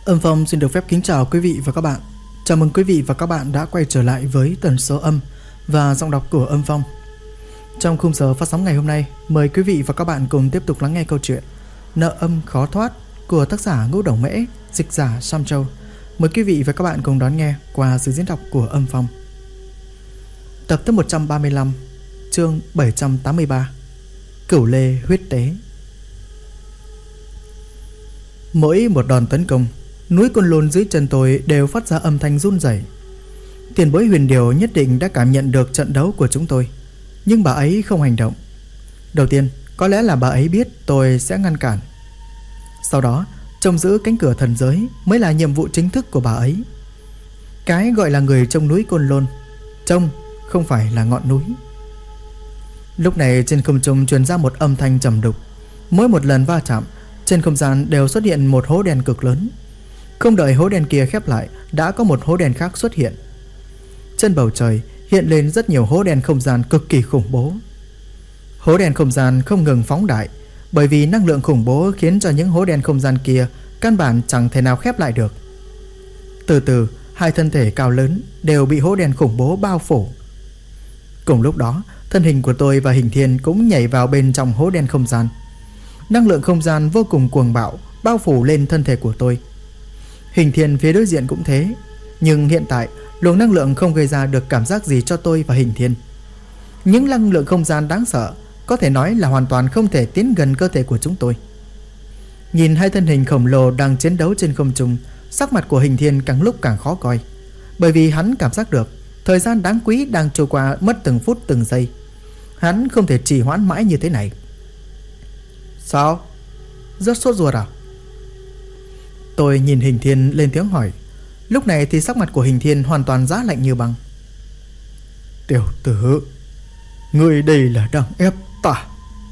Âm Phong xin được phép kính chào quý vị và các bạn. Chào mừng quý vị và các bạn đã quay trở lại với tần số âm và giọng đọc của Âm Phong. Trong khung giờ phát sóng ngày hôm nay, mời quý vị và các bạn cùng tiếp tục lắng nghe câu chuyện Nợ âm khó thoát của tác giả Ngũ Đồng Mễ, dịch giả Sam Châu. Mời quý vị và các bạn cùng đón nghe qua sự diễn đọc của Âm Phong. Tập thứ 135, chương 783, Cửu Lê huyết tế. Mỗi một đòn tấn công, núi Côn Lôn dưới chân tôi đều phát ra âm thanh run rẩy. Tiền bối Huyền Điều nhất định đã cảm nhận được trận đấu của chúng tôi, nhưng bà ấy không hành động. Đầu tiên, có lẽ là bà ấy biết tôi sẽ ngăn cản. Sau đó, trông giữ cánh cửa thần giới mới là nhiệm vụ chính thức của bà ấy. Cái gọi là người trông núi Côn Lôn, trông không phải là ngọn núi. Lúc này trên không trung truyền ra một âm thanh trầm đục. Mỗi một lần va chạm, trên không gian đều xuất hiện một hố đen cực lớn. Không đợi hố đen kia khép lại, đã có một hố đen khác xuất hiện. Trên bầu trời hiện lên rất nhiều hố đen không gian cực kỳ khủng bố. Hố đen không gian không ngừng phóng đại, bởi vì năng lượng khủng bố khiến cho những hố đen không gian kia căn bản chẳng thể nào khép lại được. Từ từ, hai thân thể cao lớn đều bị hố đen khủng bố bao phủ. Cùng lúc đó, thân hình của tôi và Hình Thiên cũng nhảy vào bên trong hố đen không gian. Năng lượng không gian vô cùng cuồng bạo bao phủ lên thân thể của tôi. Hình Thiên phía đối diện cũng thế, nhưng hiện tại luồng năng lượng không gây ra được cảm giác gì cho tôi và Hình Thiên. Những năng lượng không gian đáng sợ, có thể nói là hoàn toàn không thể tiến gần cơ thể của chúng tôi. Nhìn hai thân hình khổng lồ đang chiến đấu trên không trung, sắc mặt của Hình Thiên càng lúc càng khó coi, bởi vì hắn cảm giác được thời gian đáng quý đang trôi qua mất từng phút từng giây. Hắn không thể trì hoãn mãi như thế này. Sao? Rất sốt ruột à? Tôi nhìn Hình Thiên lên tiếng hỏi. Lúc này thì sắc mặt của Hình Thiên hoàn toàn giá lạnh như băng. Tiểu tử, ngươi đây là đang ép ta.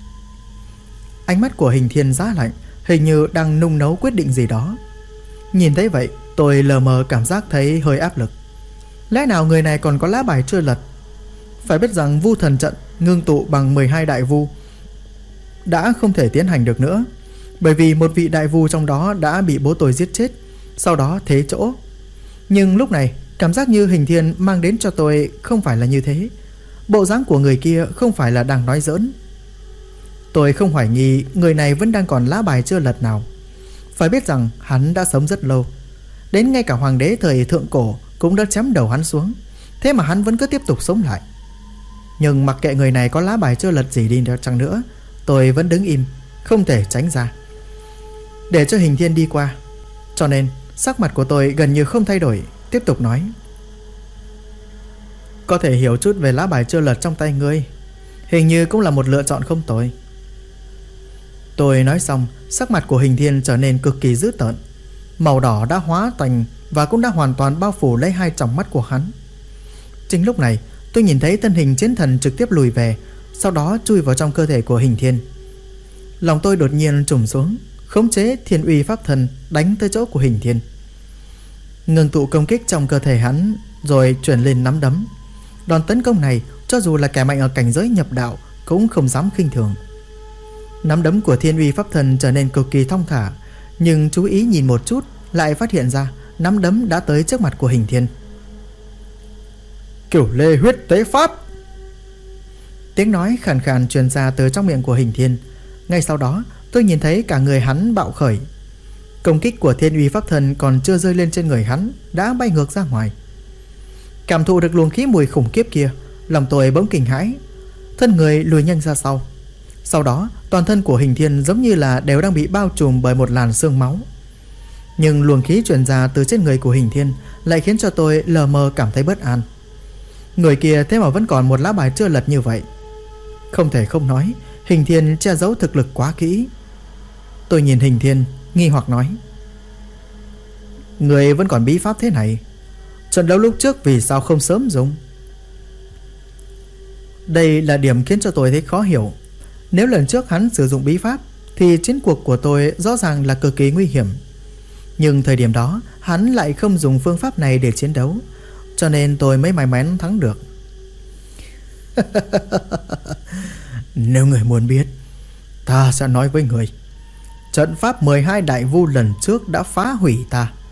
Ánh mắt của Hình Thiên giá lạnh, hình như đang nung nấu quyết định gì đó. Nhìn thấy vậy, tôi lờ mờ cảm giác thấy hơi áp lực. Lẽ nào người này còn có lá bài chưa lật? Phải biết rằng vu thần trận ngưng tụ bằng 12 đại vu đã không thể tiến hành được nữa, bởi vì một vị đại vu trong đó đã bị bố tôi giết chết, sau đó thế chỗ. Nhưng lúc này cảm giác như Hình Thiên mang đến cho tôi không phải là như thế. Bộ dáng của người kia không phải là đang nói giỡn. Tôi không hoài nghi người này vẫn đang còn lá bài chưa lật nào. Phải biết rằng hắn đã sống rất lâu, đến ngay cả hoàng đế thời thượng cổ cũng đã chém đầu hắn xuống, thế mà hắn vẫn cứ tiếp tục sống lại. Nhưng mặc kệ người này có lá bài chưa lật gì đi chăng nữa, tôi vẫn đứng im, không thể tránh ra để cho Hình Thiên đi qua. Cho nên sắc mặt của tôi gần như không thay đổi, tiếp tục nói. Có thể hiểu chút về lá bài chưa lật trong tay ngươi, hình như cũng là một lựa chọn không tồi. Tôi nói xong, sắc mặt của Hình Thiên trở nên cực kỳ dữ tợn. Màu đỏ đã hóa thành và cũng đã hoàn toàn bao phủ lấy hai tròng mắt của hắn. Chính lúc này, tôi nhìn thấy thân hình chiến thần trực tiếp lùi về, sau đó chui vào trong cơ thể của Hình Thiên. Lòng tôi đột nhiên trùng xuống, khống chế Thiên Uy Pháp Thần đánh tới chỗ của Hình Thiên, ngừng tụ công kích trong cơ thể hắn, rồi chuyển lên nắm đấm. Đòn tấn công này, cho dù là kẻ mạnh ở cảnh giới nhập đạo cũng không dám khinh thường. Nắm đấm của Thiên Uy Pháp Thần trở nên cực kỳ thong thả, nhưng chú ý nhìn một chút lại phát hiện ra nắm đấm đã tới trước mặt của Hình Thiên. Cửu Lê huyết tế pháp. Tiếng nói khàn khàn truyền ra từ trong miệng của Hình Thiên. Ngay sau đó tôi nhìn thấy cả người hắn bạo khởi. Công kích của Thiên Uy Pháp Thần còn chưa rơi lên trên người hắn đã bay ngược ra ngoài. Cảm thụ được luồng khí mùi khủng khiếp kia, lòng tôi bỗng kinh hãi, thân người lùi nhanh ra sau. Sau đó toàn thân của Hình Thiên giống như là đều đang bị bao trùm bởi một làn sương máu. Nhưng luồng khí truyền ra từ trên người của Hình Thiên lại khiến cho tôi lờ mờ cảm thấy bất an. Người kia thế mà vẫn còn một lá bài chưa lật như vậy. Không thể không nói, Hình Thiên che giấu thực lực quá kỹ. Tôi nhìn Hình Thiên nghi hoặc nói. Người vẫn còn bí pháp thế này, trận đấu lúc trước vì sao không sớm dùng? Đây là điểm khiến cho tôi thấy khó hiểu. Nếu lần trước hắn sử dụng bí pháp thì chiến cuộc của tôi rõ ràng là cực kỳ nguy hiểm. Nhưng thời điểm đó hắn lại không dùng phương pháp này để chiến đấu, cho nên tôi mới may mắn thắng được. Nếu người muốn biết, ta sẽ nói với người. Trận pháp 12 đại vu lần trước đã phá hủy ta.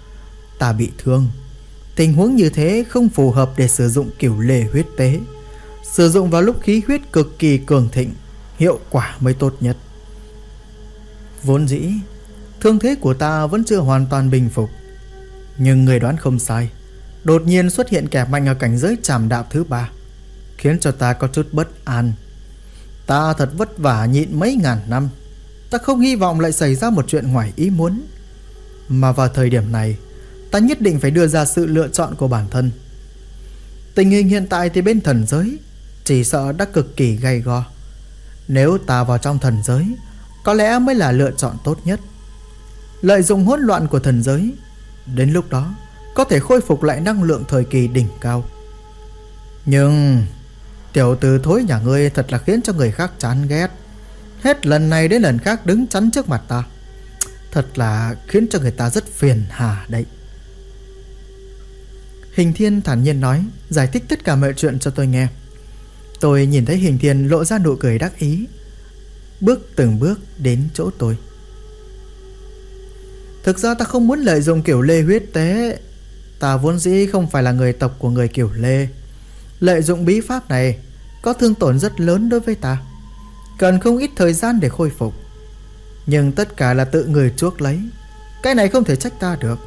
Ta bị thương. Tình huống như thế không phù hợp để sử dụng cửu lê huyết tế. Sử dụng vào lúc khí huyết cực kỳ cường thịnh, hiệu quả mới tốt nhất. Vốn dĩ thương thế của ta vẫn chưa hoàn toàn bình phục, nhưng người đoán không sai. Đột nhiên xuất hiện kẻ mạnh ở cảnh giới trảm đạo thứ 3, khiến cho ta có chút bất an. Ta thật vất vả nhịn mấy ngàn năm, ta không hy vọng lại xảy ra một chuyện ngoài ý muốn. Mà vào thời điểm này, ta nhất định phải đưa ra sự lựa chọn của bản thân. Tình hình hiện tại thì bên thần giới chỉ sợ đã cực kỳ gay go. Nếu ta vào trong thần giới, có lẽ mới là lựa chọn tốt nhất. Lợi dụng hỗn loạn của thần giới, đến lúc đó có thể khôi phục lại năng lượng thời kỳ đỉnh cao. Nhưng tiểu tử thối nhà ngươi thật là khiến cho người khác chán ghét. Hết lần này đến lần khác đứng chắn trước mặt ta, thật là khiến cho người ta rất phiền hà đấy. Hình Thiên thản nhiên nói, giải thích tất cả mọi chuyện cho tôi nghe. Tôi nhìn thấy Hình Thiên lộ ra nụ cười đắc ý, bước từng bước đến chỗ tôi. Thực ra ta không muốn lợi dụng cửu lê huyết tế. Ta vốn dĩ không phải là người tộc của người cửu lê. Lợi dụng bí pháp này có thương tổn rất lớn đối với ta, cần không ít thời gian để khôi phục. Nhưng tất cả là tự người chuốc lấy, cái này không thể trách ta được.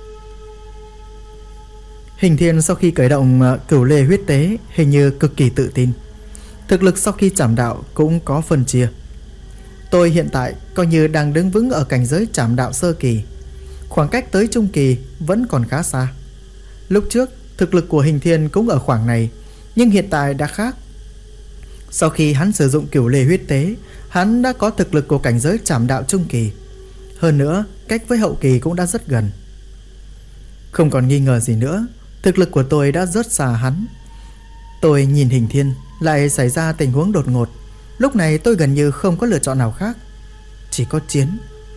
Hình Thiên sau khi khởi động cửu lê huyết tế hình như cực kỳ tự tin. Thực lực sau khi trảm đạo cũng có phân chia. Tôi hiện tại coi như đang đứng vững ở cảnh giới trảm đạo sơ kỳ, khoảng cách tới trung kỳ vẫn còn khá xa. Lúc trước thực lực của Hình Thiên cũng ở khoảng này, nhưng hiện tại đã khác. Sau khi hắn sử dụng cửu lê huyết tế, hắn đã có thực lực của cảnh giới trảm đạo trung kỳ. Hơn nữa cách với hậu kỳ cũng đã rất gần. Không còn nghi ngờ gì nữa, thực lực của tôi đã rất xa hắn. Tôi nhìn Hình Thiên, lại xảy ra tình huống đột ngột. Lúc này tôi gần như không có lựa chọn nào khác, chỉ có chiến.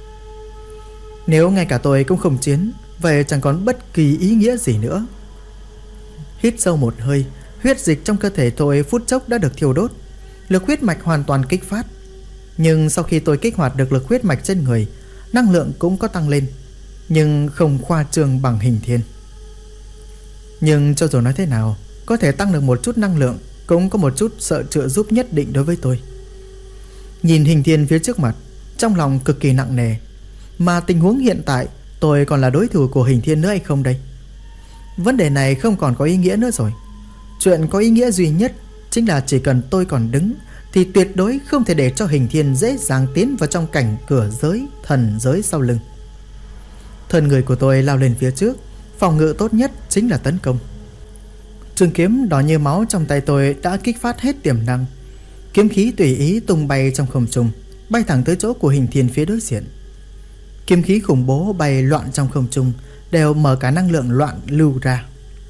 Nếu ngay cả tôi cũng không chiến, vậy chẳng còn bất kỳ ý nghĩa gì nữa. Hít sâu một hơi, huyết dịch trong cơ thể tôi phút chốc đã được thiêu đốt, lực huyết mạch hoàn toàn kích phát. Nhưng sau khi tôi kích hoạt được lực huyết mạch trên người, năng lượng cũng có tăng lên, nhưng không khoa trương bằng Hình Thiên. Nhưng cho dù nói thế nào, có thể tăng được một chút năng lượng cũng có một chút sợ trợ giúp nhất định đối với tôi. Nhìn Hình Thiên phía trước mặt, trong lòng cực kỳ nặng nề. Mà tình huống hiện tại, tôi còn là đối thủ của Hình Thiên nữa hay không đây? Vấn đề này không còn có ý nghĩa nữa rồi. Chuyện có ý nghĩa duy nhất chính là chỉ cần tôi còn đứng thì tuyệt đối không thể để cho Hình Thiên dễ dàng tiến vào trong cảnh cửa giới, thần giới sau lưng. Thân người của tôi lao lên phía trước, phòng ngự tốt nhất chính là tấn công. Trường kiếm đỏ như máu trong tay tôi đã kích phát hết tiềm năng. Kiếm khí tùy ý tung bay trong không trung, bay thẳng tới chỗ của Hình Thiên phía đối diện. Kiếm khí khủng bố bay loạn trong không trung, đều mở cả năng lượng loạn lưu ra.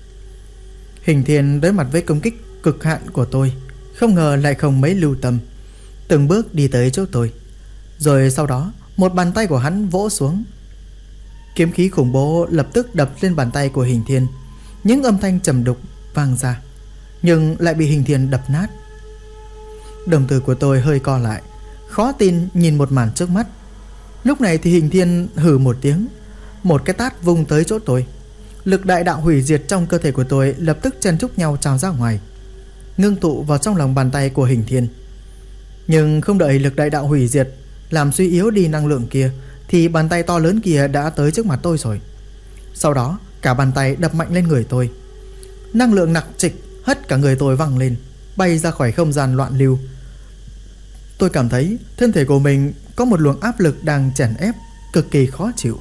Hình Thiên đối mặt với công kích cực hạn của tôi, không ngờ lại không mấy lưu tâm, từng bước đi tới chỗ tôi. Rồi sau đó một bàn tay của hắn vỗ xuống. Kiếm khí khủng bố lập tức đập lên bàn tay của Hình Thiên. Những âm thanh trầm đục vang ra, nhưng lại bị Hình Thiên đập nát. Đồng tử của tôi hơi co lại, khó tin nhìn một màn trước mắt. Lúc này thì Hình Thiên hừ một tiếng, một cái tát vung tới chỗ tôi. Lực đại đạo hủy diệt trong cơ thể của tôi lập tức chen chúc nhau trào ra ngoài, ngưng tụ vào trong lòng bàn tay của Hình Thiên. Nhưng không đợi lực đại đạo hủy diệt làm suy yếu đi năng lượng kia, thì bàn tay to lớn kia đã tới trước mặt tôi rồi. Sau đó cả bàn tay đập mạnh lên người tôi. Năng lượng nặng trịch hất cả người tôi văng lên, bay ra khỏi không gian loạn lưu. Tôi cảm thấy thân thể của mình có một luồng áp lực đang chèn ép, cực kỳ khó chịu.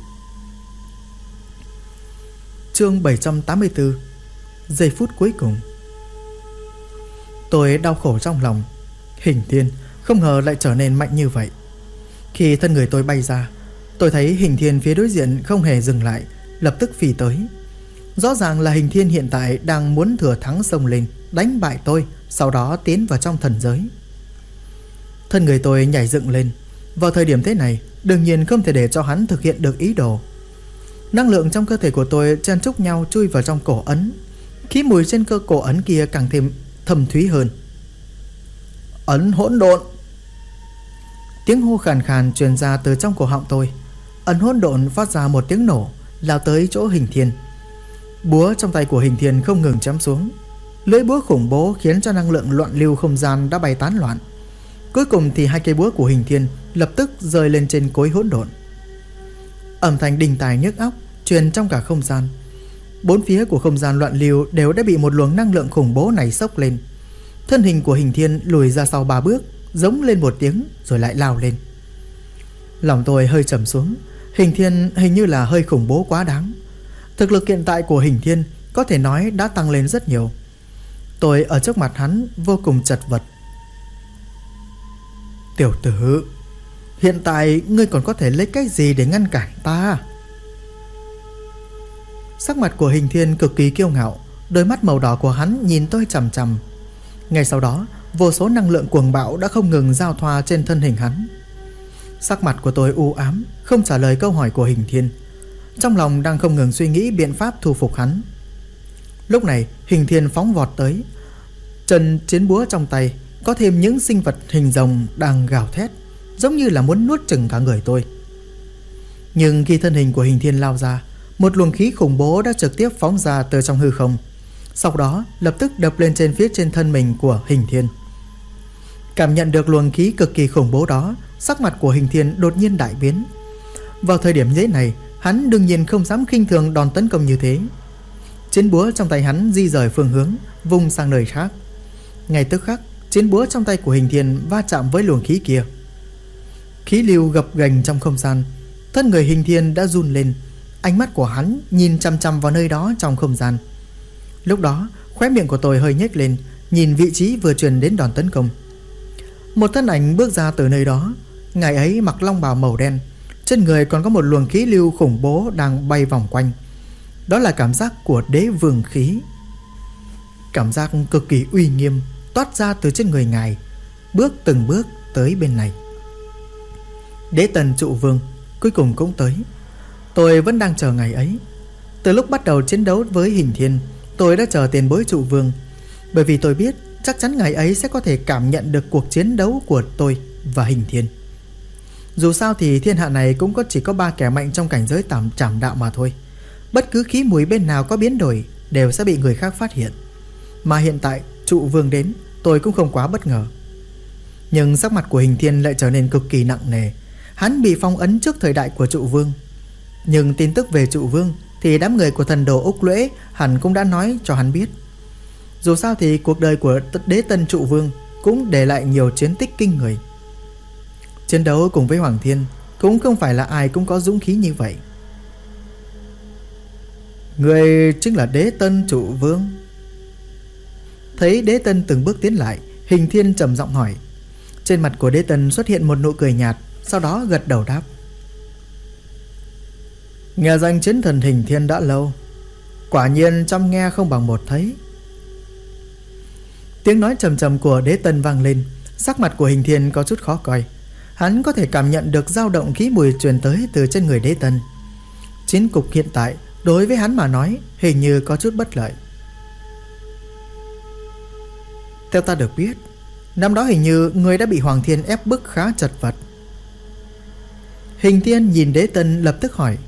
Chương 784. Giây phút cuối cùng. Tôi đau khổ trong lòng. Hình Thiên không ngờ lại trở nên mạnh như vậy. Khi thân người tôi bay ra, tôi thấy Hình Thiên phía đối diện không hề dừng lại, lập tức phi tới. Rõ ràng là Hình Thiên hiện tại đang muốn thừa thắng xông lên, đánh bại tôi, sau đó tiến vào trong thần giới. Thân người tôi nhảy dựng lên. Vào thời điểm thế này, đương nhiên không thể để cho hắn thực hiện được ý đồ. Năng lượng trong cơ thể của tôi chen chúc nhau chui vào trong cổ ấn. Khí mùi trên cơ cổ ấn kia càng thêm thâm thúy hơn. Ấn hỗn độn. Tiếng hô khàn khàn truyền ra từ trong cổ họng tôi. Ấn hỗn độn phát ra một tiếng nổ, lao tới chỗ Hình Thiên. Búa trong tay của Hình Thiên không ngừng chém xuống. Lưỡi búa khủng bố khiến cho năng lượng loạn lưu không gian đã bay tán loạn. Cuối cùng thì hai cây búa của Hình Thiên lập tức rơi lên trên cối hỗn độn. Âm thanh đinh tai nhức óc truyền trong cả không gian. Bốn phía của không gian loạn lưu đều đã bị một luồng năng lượng khủng bố này xốc lên. Thân hình của Hình Thiên lùi ra sau 3 bước, giống lên một tiếng rồi lại lao lên. Lòng tôi hơi trầm xuống. Hình Thiên hình như là hơi khủng bố quá đáng. Thực lực hiện tại của Hình Thiên có thể nói đã tăng lên rất nhiều. Tôi ở trước mặt hắn vô cùng chật vật. Tiểu tử, hiện tại ngươi còn có thể lấy cái gì để ngăn cản ta? Sắc mặt của Hình Thiên cực kỳ kiêu ngạo. Đôi mắt màu đỏ của hắn nhìn tôi chằm chằm. Ngay sau đó, vô số năng lượng cuồng bạo đã không ngừng giao thoa trên thân hình hắn. Sắc mặt của tôi u ám, không trả lời câu hỏi của Hình Thiên. Trong lòng đang không ngừng suy nghĩ biện pháp thu phục hắn. Lúc này Hình Thiên phóng vọt tới. Chân chiến búa trong tay có thêm những sinh vật hình rồng đang gào thét, giống như là muốn nuốt chửng cả người tôi. Nhưng khi thân hình của Hình Thiên lao ra, một luồng khí khủng bố đã trực tiếp phóng ra từ trong hư không, sau đó lập tức đập lên trên phía trên thân mình của Hình Thiên. Cảm nhận được luồng khí cực kỳ khủng bố đó, sắc mặt của Hình Thiên đột nhiên đại biến. Vào thời điểm như này, hắn đương nhiên không dám khinh thường đòn tấn công như thế. Chiến búa trong tay hắn di rời phương hướng, vung sang nơi khác. Ngay tức khắc, chiến búa trong tay của Hình Thiên va chạm với luồng khí kia. Khí lưu gập ghềnh trong không gian. Thân người Hình Thiên đã run lên. Ánh mắt của hắn nhìn chằm chằm vào nơi đó trong không gian. Lúc đó khóe miệng của tôi hơi nhếch lên, nhìn vị trí vừa truyền đến đòn tấn công. Một thân ảnh bước ra từ nơi đó. Ngài ấy mặc long bào màu đen, trên người còn có một luồng khí lưu khủng bố đang bay vòng quanh. Đó là cảm giác của đế vương khí. Cảm giác cực kỳ uy nghiêm toát ra từ trên người ngài, bước từng bước tới bên này. Đế Tân Trụ Vương cuối cùng cũng tới. Tôi vẫn đang chờ ngày ấy. Từ lúc bắt đầu chiến đấu với Hình Thiên, tôi đã chờ tiền bối Trụ Vương, bởi vì tôi biết chắc chắn ngày ấy sẽ có thể cảm nhận được cuộc chiến đấu của tôi và Hình Thiên. Dù sao thì thiên hạ này cũng chỉ có 3 kẻ mạnh trong cảnh giới trảm đạo mà thôi. Bất cứ khí mùi bên nào có biến đổi đều sẽ bị người khác phát hiện. Mà hiện tại Trụ Vương đến, tôi cũng không quá bất ngờ. Nhưng sắc mặt của Hình Thiên lại trở nên cực kỳ nặng nề. Hắn bị phong ấn trước thời đại của Trụ Vương. Nhưng tin tức về Trụ Vương thì đám người của thần đồ Úc Lễ hẳn cũng đã nói cho hắn biết. Dù sao thì cuộc đời của Đế Tân Trụ Vương cũng để lại nhiều chiến tích kinh người. Chiến đấu cùng với Hoàng Thiên cũng không phải là ai cũng có dũng khí như vậy. Người chính là Đế Tân Trụ Vương. Thấy Đế Tân từng bước tiến lại, Hình Thiên trầm giọng hỏi. Trên mặt của Đế Tân xuất hiện một nụ cười nhạt, sau đó gật đầu đáp. Nghe danh chiến thần Hình Thiên đã lâu, quả nhiên trăm nghe không bằng một thấy. Tiếng nói trầm trầm của Đế Tân vang lên. Sắc mặt của Hình Thiên có chút khó coi. Hắn có thể cảm nhận được dao động khí mùi truyền tới từ trên người Đế Tân. Chiến cục hiện tại đối với hắn mà nói hình như có chút bất lợi. Theo ta được biết, năm đó hình như người đã bị Hoàng Thiên ép bức khá chật vật. Hình Thiên nhìn Đế Tân lập tức hỏi.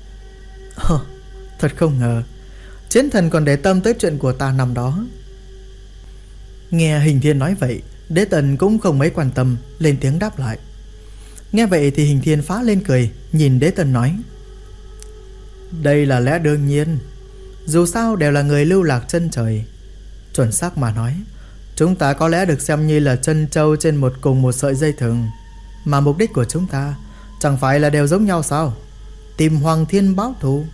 Thật không ngờ chiến thần còn để tâm tới chuyện của ta năm đó. Nghe Hình Thiên nói vậy, Đế Tân cũng không mấy quan tâm, lên tiếng đáp lại. Nghe vậy thì Hình Thiên phá lên cười, nhìn Đế Tân nói. Đây là lẽ đương nhiên. Dù sao đều là người lưu lạc chân trời. Chuẩn xác mà nói, chúng ta có lẽ được xem như là chân trâu trên cùng một sợi dây thừng. Mà mục đích của chúng ta chẳng phải là đều giống nhau sao? Tìm Hoàng Thiên báo thù.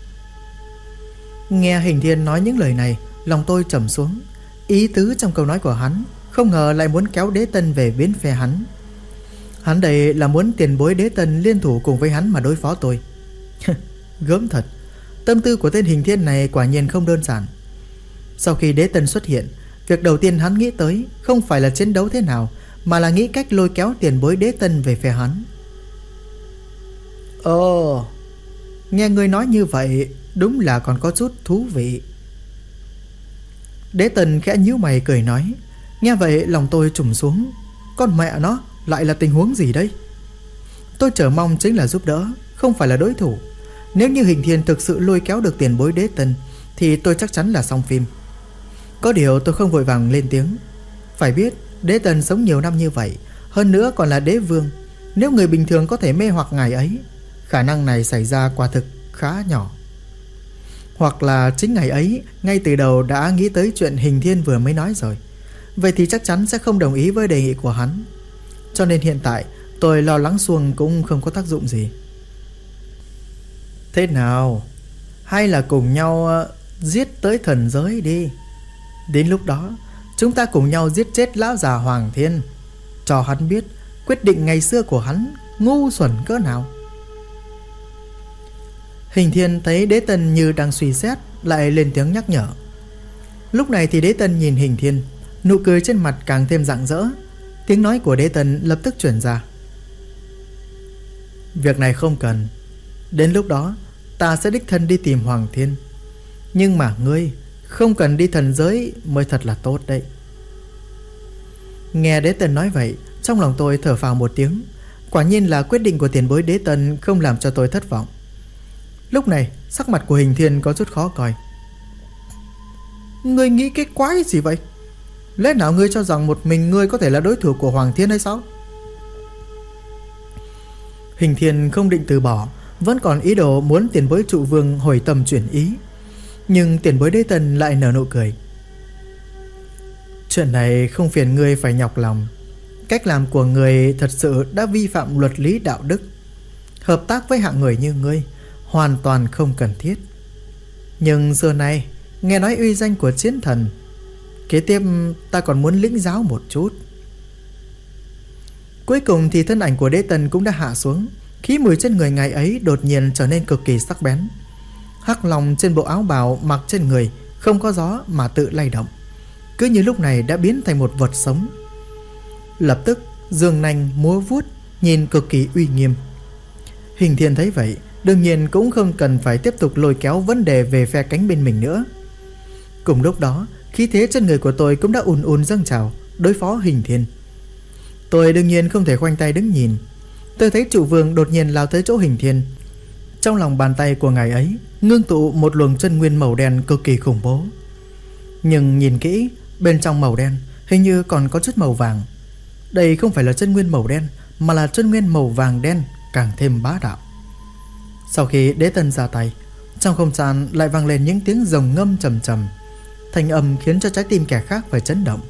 Nghe Hình Thiên nói những lời này, lòng tôi trầm xuống. Ý tứ trong câu nói của hắn không ngờ lại muốn kéo Đế Tân về bên phe hắn. Hắn đây là muốn tiền bối Đế Tân liên thủ cùng với hắn mà đối phó tôi. Gớm thật. Tâm tư của tên Hình Thiên này quả nhiên không đơn giản. Sau khi Đế Tân xuất hiện, việc đầu tiên hắn nghĩ tới không phải là chiến đấu thế nào, mà là nghĩ cách lôi kéo tiền bối Đế Tân về phe hắn. Nghe người nói như vậy đúng là còn có chút thú vị. Đế Tân khẽ nhíu mày cười nói. Nghe vậy lòng tôi trùng xuống. Con mẹ nó, lại là tình huống gì đây? Tôi chờ mong chính là giúp đỡ, không phải là đối thủ. Nếu như Hình Thiên thực sự lôi kéo được tiền bối Đế Tân thì tôi chắc chắn là xong phim. Có điều tôi không vội vàng lên tiếng. Phải biết Đế Tân sống nhiều năm như vậy, hơn nữa còn là đế vương. Nếu người bình thường có thể mê hoặc ngài ấy, khả năng này xảy ra quả thực khá nhỏ. Hoặc là chính ngài ấy ngay từ đầu đã nghĩ tới chuyện Hình Thiên vừa mới nói rồi. Vậy thì chắc chắn sẽ không đồng ý với đề nghị của hắn. Cho nên hiện tại tôi lo lắng xuông cũng không có tác dụng gì. Thế nào, hay là cùng nhau giết tới thần giới đi. Đến lúc đó chúng ta cùng nhau giết chết lão già Hoàng Thiên, cho hắn biết quyết định ngày xưa của hắn ngu xuẩn cỡ nào. Hình Thiên thấy Đế Tân như đang suy xét, lại lên tiếng nhắc nhở. Lúc này thì Đế Tân nhìn Hình Thiên, nụ cười trên mặt càng thêm rạng rỡ. Tiếng nói của Đế Tân lập tức truyền ra. Việc này không cần. Đến lúc đó ta sẽ đích thân đi tìm Hoàng Thiên. Nhưng mà ngươi không cần đi thần giới mới thật là tốt đấy. Nghe Đế Tân nói vậy, trong lòng tôi thở phào một tiếng. Quả nhiên là quyết định của tiền bối Đế Tân không làm cho tôi thất vọng. Lúc này sắc mặt của Hình Thiên có chút khó coi. Ngươi nghĩ cái quái gì vậy? Lẽ nào ngươi cho rằng một mình ngươi có thể là đối thủ của Hoàng Thiên hay sao? Hình Thiên không định từ bỏ, vẫn còn ý đồ muốn tiền bối trụ vương hồi tâm chuyển ý. Nhưng tiền bối Đế Tân lại nở nụ cười. Chuyện này không phiền ngươi phải nhọc lòng. Cách làm của ngươi thật sự đã vi phạm luật lý đạo đức. Hợp tác với hạng người như ngươi hoàn toàn không cần thiết. Nhưng xưa nay nghe nói uy danh của chiến thần, kế tiếp ta còn muốn lĩnh giáo một chút. Cuối cùng thì thân ảnh của Đế Tân cũng đã hạ xuống. Khí mùi trên người ngài ấy đột nhiên trở nên cực kỳ sắc bén. Hắc long trên bộ áo bào mặc trên người không có gió mà tự lay động, cứ như lúc này đã biến thành một vật sống. Lập tức giương nanh múa vuốt, nhìn cực kỳ uy nghiêm. Hình Thiên thấy vậy đương nhiên cũng không cần phải tiếp tục lôi kéo vấn đề về phe cánh bên mình nữa. Cùng lúc đó khí thế trên người của tôi cũng đã ùn ùn dâng trào đối phó Hình Thiên. Tôi đương nhiên không thể khoanh tay đứng nhìn. Tôi thấy trụ vương đột nhiên lao tới chỗ Hình Thiên. Trong lòng bàn tay của ngài ấy ngưng tụ một luồng chân nguyên màu đen cực kỳ khủng bố. Nhưng nhìn kỹ, bên trong màu đen hình như còn có chút màu vàng. Đây không phải là chân nguyên màu đen, mà là chân nguyên màu vàng đen, càng thêm bá đạo. Sau khi Đế Tân ra tay, trong không gian lại vang lên những tiếng rồng ngâm trầm trầm. Thanh âm khiến cho trái tim kẻ khác phải chấn động.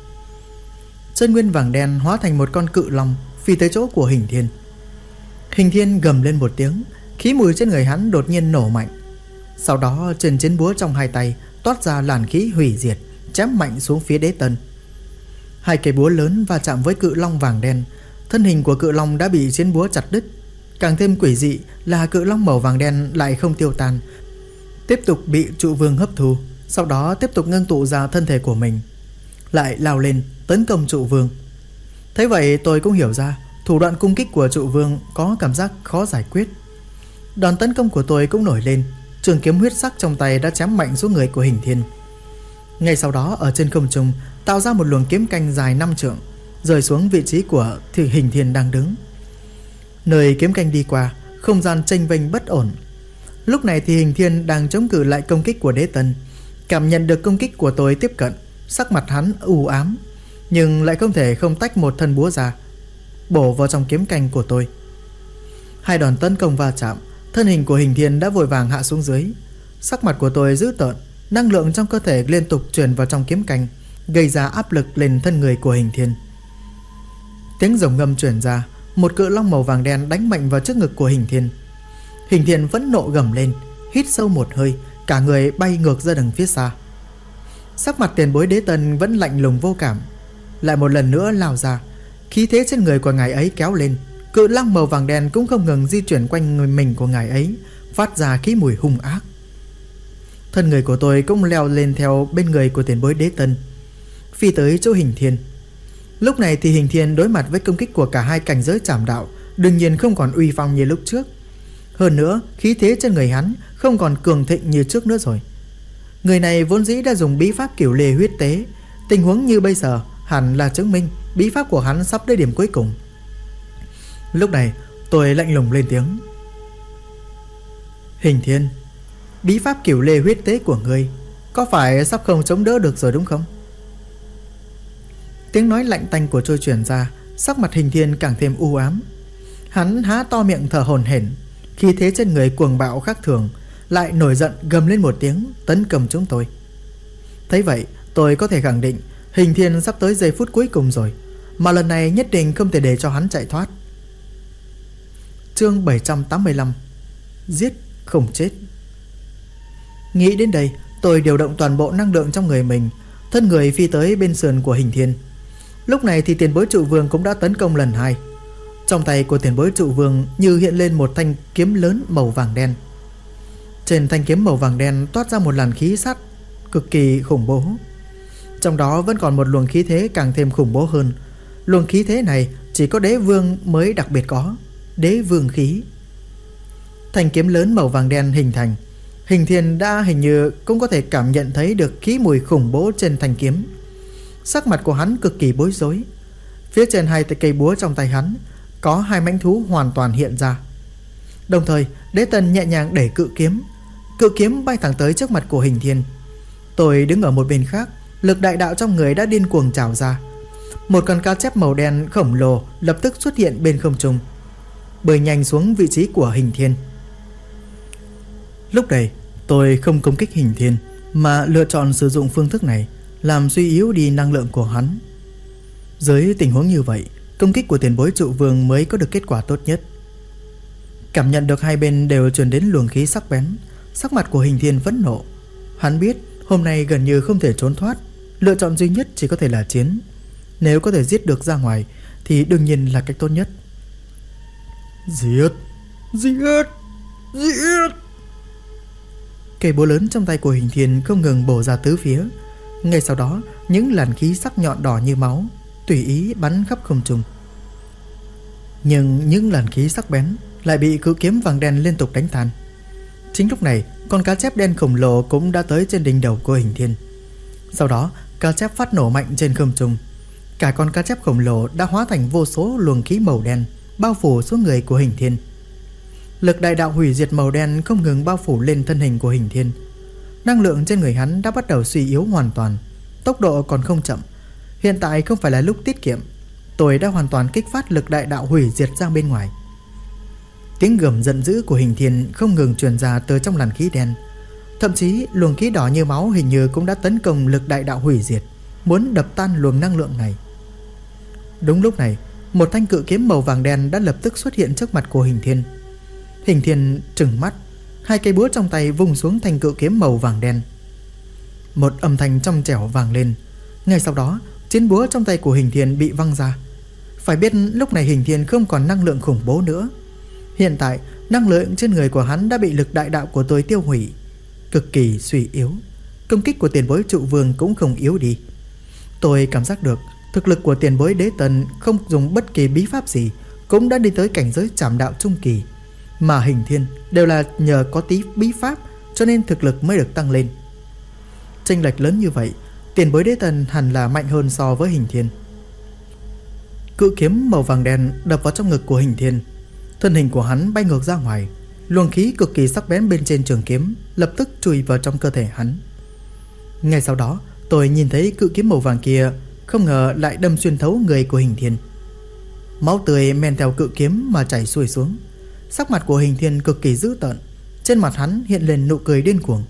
Chân nguyên vàng đen hóa thành một con cự long phi tới chỗ của Hình Thiên. Hình Thiên gầm lên một tiếng, khí mùi trên người hắn đột nhiên nổ mạnh. Sau đó trên chiến búa trong hai tay toát ra làn khí hủy diệt, chém mạnh xuống phía Đế Tân. Hai cây búa lớn va chạm với cự long vàng đen. Thân hình của cự long đã bị chiến búa chặt đứt. Càng thêm quỷ dị là cự long màu vàng đen lại không tiêu tan, tiếp tục bị trụ vương hấp thu. Sau đó tiếp tục ngưng tụ ra thân thể của mình, lại lao lên tấn công trụ vương. Thế vậy tôi cũng hiểu ra thủ đoạn cung kích của trụ vương có cảm giác khó giải quyết. Đòn tấn công của tôi cũng nổi lên. Trường kiếm huyết sắc trong tay đã chém mạnh xuống người của Hình Thiên. Ngay sau đó ở trên không trung tạo ra một luồng kiếm canh dài 5 trượng, rơi xuống vị trí của Hình Thiên đang đứng. Nơi kiếm canh đi qua, không gian chênh vênh bất ổn. Lúc này thì Hình Thiên đang chống cự lại công kích của Đế Tân. Cảm nhận được công kích của tôi tiếp cận, sắc mặt hắn u ám, nhưng lại không thể không tách một thân búa ra, bổ vào trong kiếm canh của tôi. Hai đòn tấn công va chạm, thân hình của Hình Thiên đã vội vàng hạ xuống dưới. Sắc mặt của tôi dữ tợn, năng lượng trong cơ thể liên tục truyền vào trong kiếm canh, gây ra áp lực lên thân người của Hình Thiên. Tiếng rồng ngâm truyền ra, một cự long màu vàng đen đánh mạnh vào trước ngực của Hình Thiên. Hình Thiên vẫn nộ gầm lên, hít sâu một hơi, cả người bay ngược ra đằng phía xa. Sắc mặt tiền bối Đế Tân vẫn lạnh lùng vô cảm, lại một lần nữa lao ra. Khí thế trên người của ngài ấy kéo lên, cự long màu vàng đen cũng không ngừng di chuyển quanh người mình của ngài ấy, phát ra khí mùi hung ác. Thân người của tôi cũng leo lên theo bên người của tiền bối Đế Tân, phi tới chỗ Hình Thiên. Lúc này thì Hình Thiên đối mặt với công kích của cả hai cảnh giới trảm đạo, đương nhiên không còn uy phong như lúc trước. Hơn nữa khí thế trên người hắn không còn cường thịnh như trước nữa rồi. Người này vốn dĩ đã dùng bí pháp Cửu Lê huyết tế. Tình huống như bây giờ hẳn là chứng minh bí pháp của hắn sắp tới điểm cuối cùng. Lúc này tôi lạnh lùng lên tiếng. Hình Thiên, bí pháp Cửu Lê huyết tế của ngươi Có phải sắp không chống đỡ được rồi đúng không? Tiếng nói lạnh tanh của Trôi truyền ra, sắc mặt Hình Thiên càng thêm u ám. Hắn há to miệng thở hổn hển, khí thế trên người cuồng bạo khác thường, lại nổi giận gầm lên một tiếng tấn công chúng tôi. Thấy vậy, tôi có thể khẳng định Hình Thiên sắp tới giây phút cuối cùng rồi, mà lần này nhất định không thể để cho hắn chạy thoát. Chương 785: Giết không chết. Nghĩ đến đây, tôi điều động toàn bộ năng lượng trong người mình, thân người phi tới bên sườn của Hình Thiên. Lúc này thì Tiền Bối Trụ Vương cũng đã tấn công lần 2. Trong tay của Tiền Bối Trụ Vương như hiện lên một thanh kiếm lớn màu vàng đen. Trên thanh kiếm màu vàng đen toát ra một làn khí sắt cực kỳ khủng bố. Trong đó vẫn còn một luồng khí thế càng thêm khủng bố hơn. Luồng khí thế này chỉ có đế vương mới đặc biệt có, đế vương khí. Thanh kiếm lớn màu vàng đen hình thành, Hình Thiên đã hình như cũng có thể cảm nhận thấy được khí mùi khủng bố trên thanh kiếm. Sắc mặt của hắn cực kỳ bối rối. Phía trên hai cây búa trong tay hắn có 2 mãnh thú hoàn toàn hiện ra. Đồng thời Đế Tân nhẹ nhàng đẩy cự kiếm bay thẳng tới trước mặt của Hình Thiên. Tôi đứng ở một bên khác, lực đại đạo trong người đã điên cuồng trào ra. Một con cá chép màu đen khổng lồ lập tức xuất hiện bên không trung, bơi nhanh xuống vị trí của Hình Thiên. Lúc này tôi không công kích Hình Thiên, mà lựa chọn sử dụng phương thức này làm suy yếu đi năng lượng của hắn. Dưới tình huống như vậy, công kích của Tiền Bối Trụ Vương mới có được kết quả tốt nhất. Cảm nhận được hai bên đều truyền đến luồng khí sắc bén, sắc mặt của Hình Thiên phẫn nộ. Hắn biết hôm nay gần như không thể trốn thoát, lựa chọn duy nhất chỉ có thể là chiến. Nếu có thể giết được ra ngoài thì đương nhiên là cách tốt nhất. Giết! Giết! Giết! Cây búa lớn trong tay của Hình Thiên không ngừng bổ ra tứ phía. Ngay sau đó, những làn khí sắc nhọn đỏ như máu tùy ý bắn khắp không trung. Nhưng những làn khí sắc bén lại bị cự kiếm vàng đen liên tục đánh tan. Chính lúc này, con cá chép đen khổng lồ cũng đã tới trên đỉnh đầu của Hình Thiên. Sau đó, cá chép phát nổ mạnh trên không trung. Cả con cá chép khổng lồ đã hóa thành vô số luồng khí màu đen bao phủ xuống người của Hình Thiên. Lực đại đạo hủy diệt màu đen không ngừng bao phủ lên thân hình của Hình Thiên. Năng lượng trên người hắn đã bắt đầu suy yếu hoàn toàn, tốc độ còn không chậm. Hiện tại không phải là lúc tiết kiệm. Tôi đã hoàn toàn kích phát lực đại đạo hủy diệt ra bên ngoài. Tiếng gầm giận dữ của Hình Thiên không ngừng truyền ra từ trong làn khí đen. Thậm chí luồng khí đỏ như máu hình như cũng đã tấn công lực đại đạo hủy diệt, muốn đập tan luồng năng lượng này. Đúng lúc này, một thanh cự kiếm màu vàng đen đã lập tức xuất hiện trước mặt của Hình Thiên. Hình Thiên trừng mắt, hai cây búa trong tay vung xuống thanh cự kiếm màu vàng đen. Một âm thanh trong trẻo vang lên. Ngay sau đó, chiến búa trong tay của Hình Thiên bị văng ra. Phải biết lúc này Hình Thiên không còn năng lượng khủng bố nữa. Hiện tại, năng lượng trên người của hắn đã bị lực đại đạo của tôi tiêu hủy, cực kỳ suy yếu. Công kích của Tiền Bối Trụ Vương cũng không yếu đi. Tôi cảm giác được thực lực của Tiền Bối Đế Tần không dùng bất kỳ bí pháp gì cũng đã đi tới cảnh giới trảm đạo trung kỳ, mà Hình Thiên đều là nhờ có tí bí pháp cho nên thực lực mới được tăng lên. Chênh lệch lớn như vậy, Tiền Bối Đế Tần hẳn là mạnh hơn so với Hình Thiên. Cự kiếm màu vàng đen đập vào trong ngực của Hình Thiên. Thân hình của hắn bay ngược ra ngoài. Luồng khí cực kỳ sắc bén bên trên trường kiếm lập tức chui vào trong cơ thể hắn. Ngay sau đó, tôi nhìn thấy cự kiếm màu vàng kia không ngờ lại đâm xuyên thấu người của Hình Thiên. Máu tươi men theo cự kiếm mà chảy xuôi xuống. Sắc mặt của Hình Thiên cực kỳ dữ tợn. Trên mặt hắn hiện lên nụ cười điên cuồng.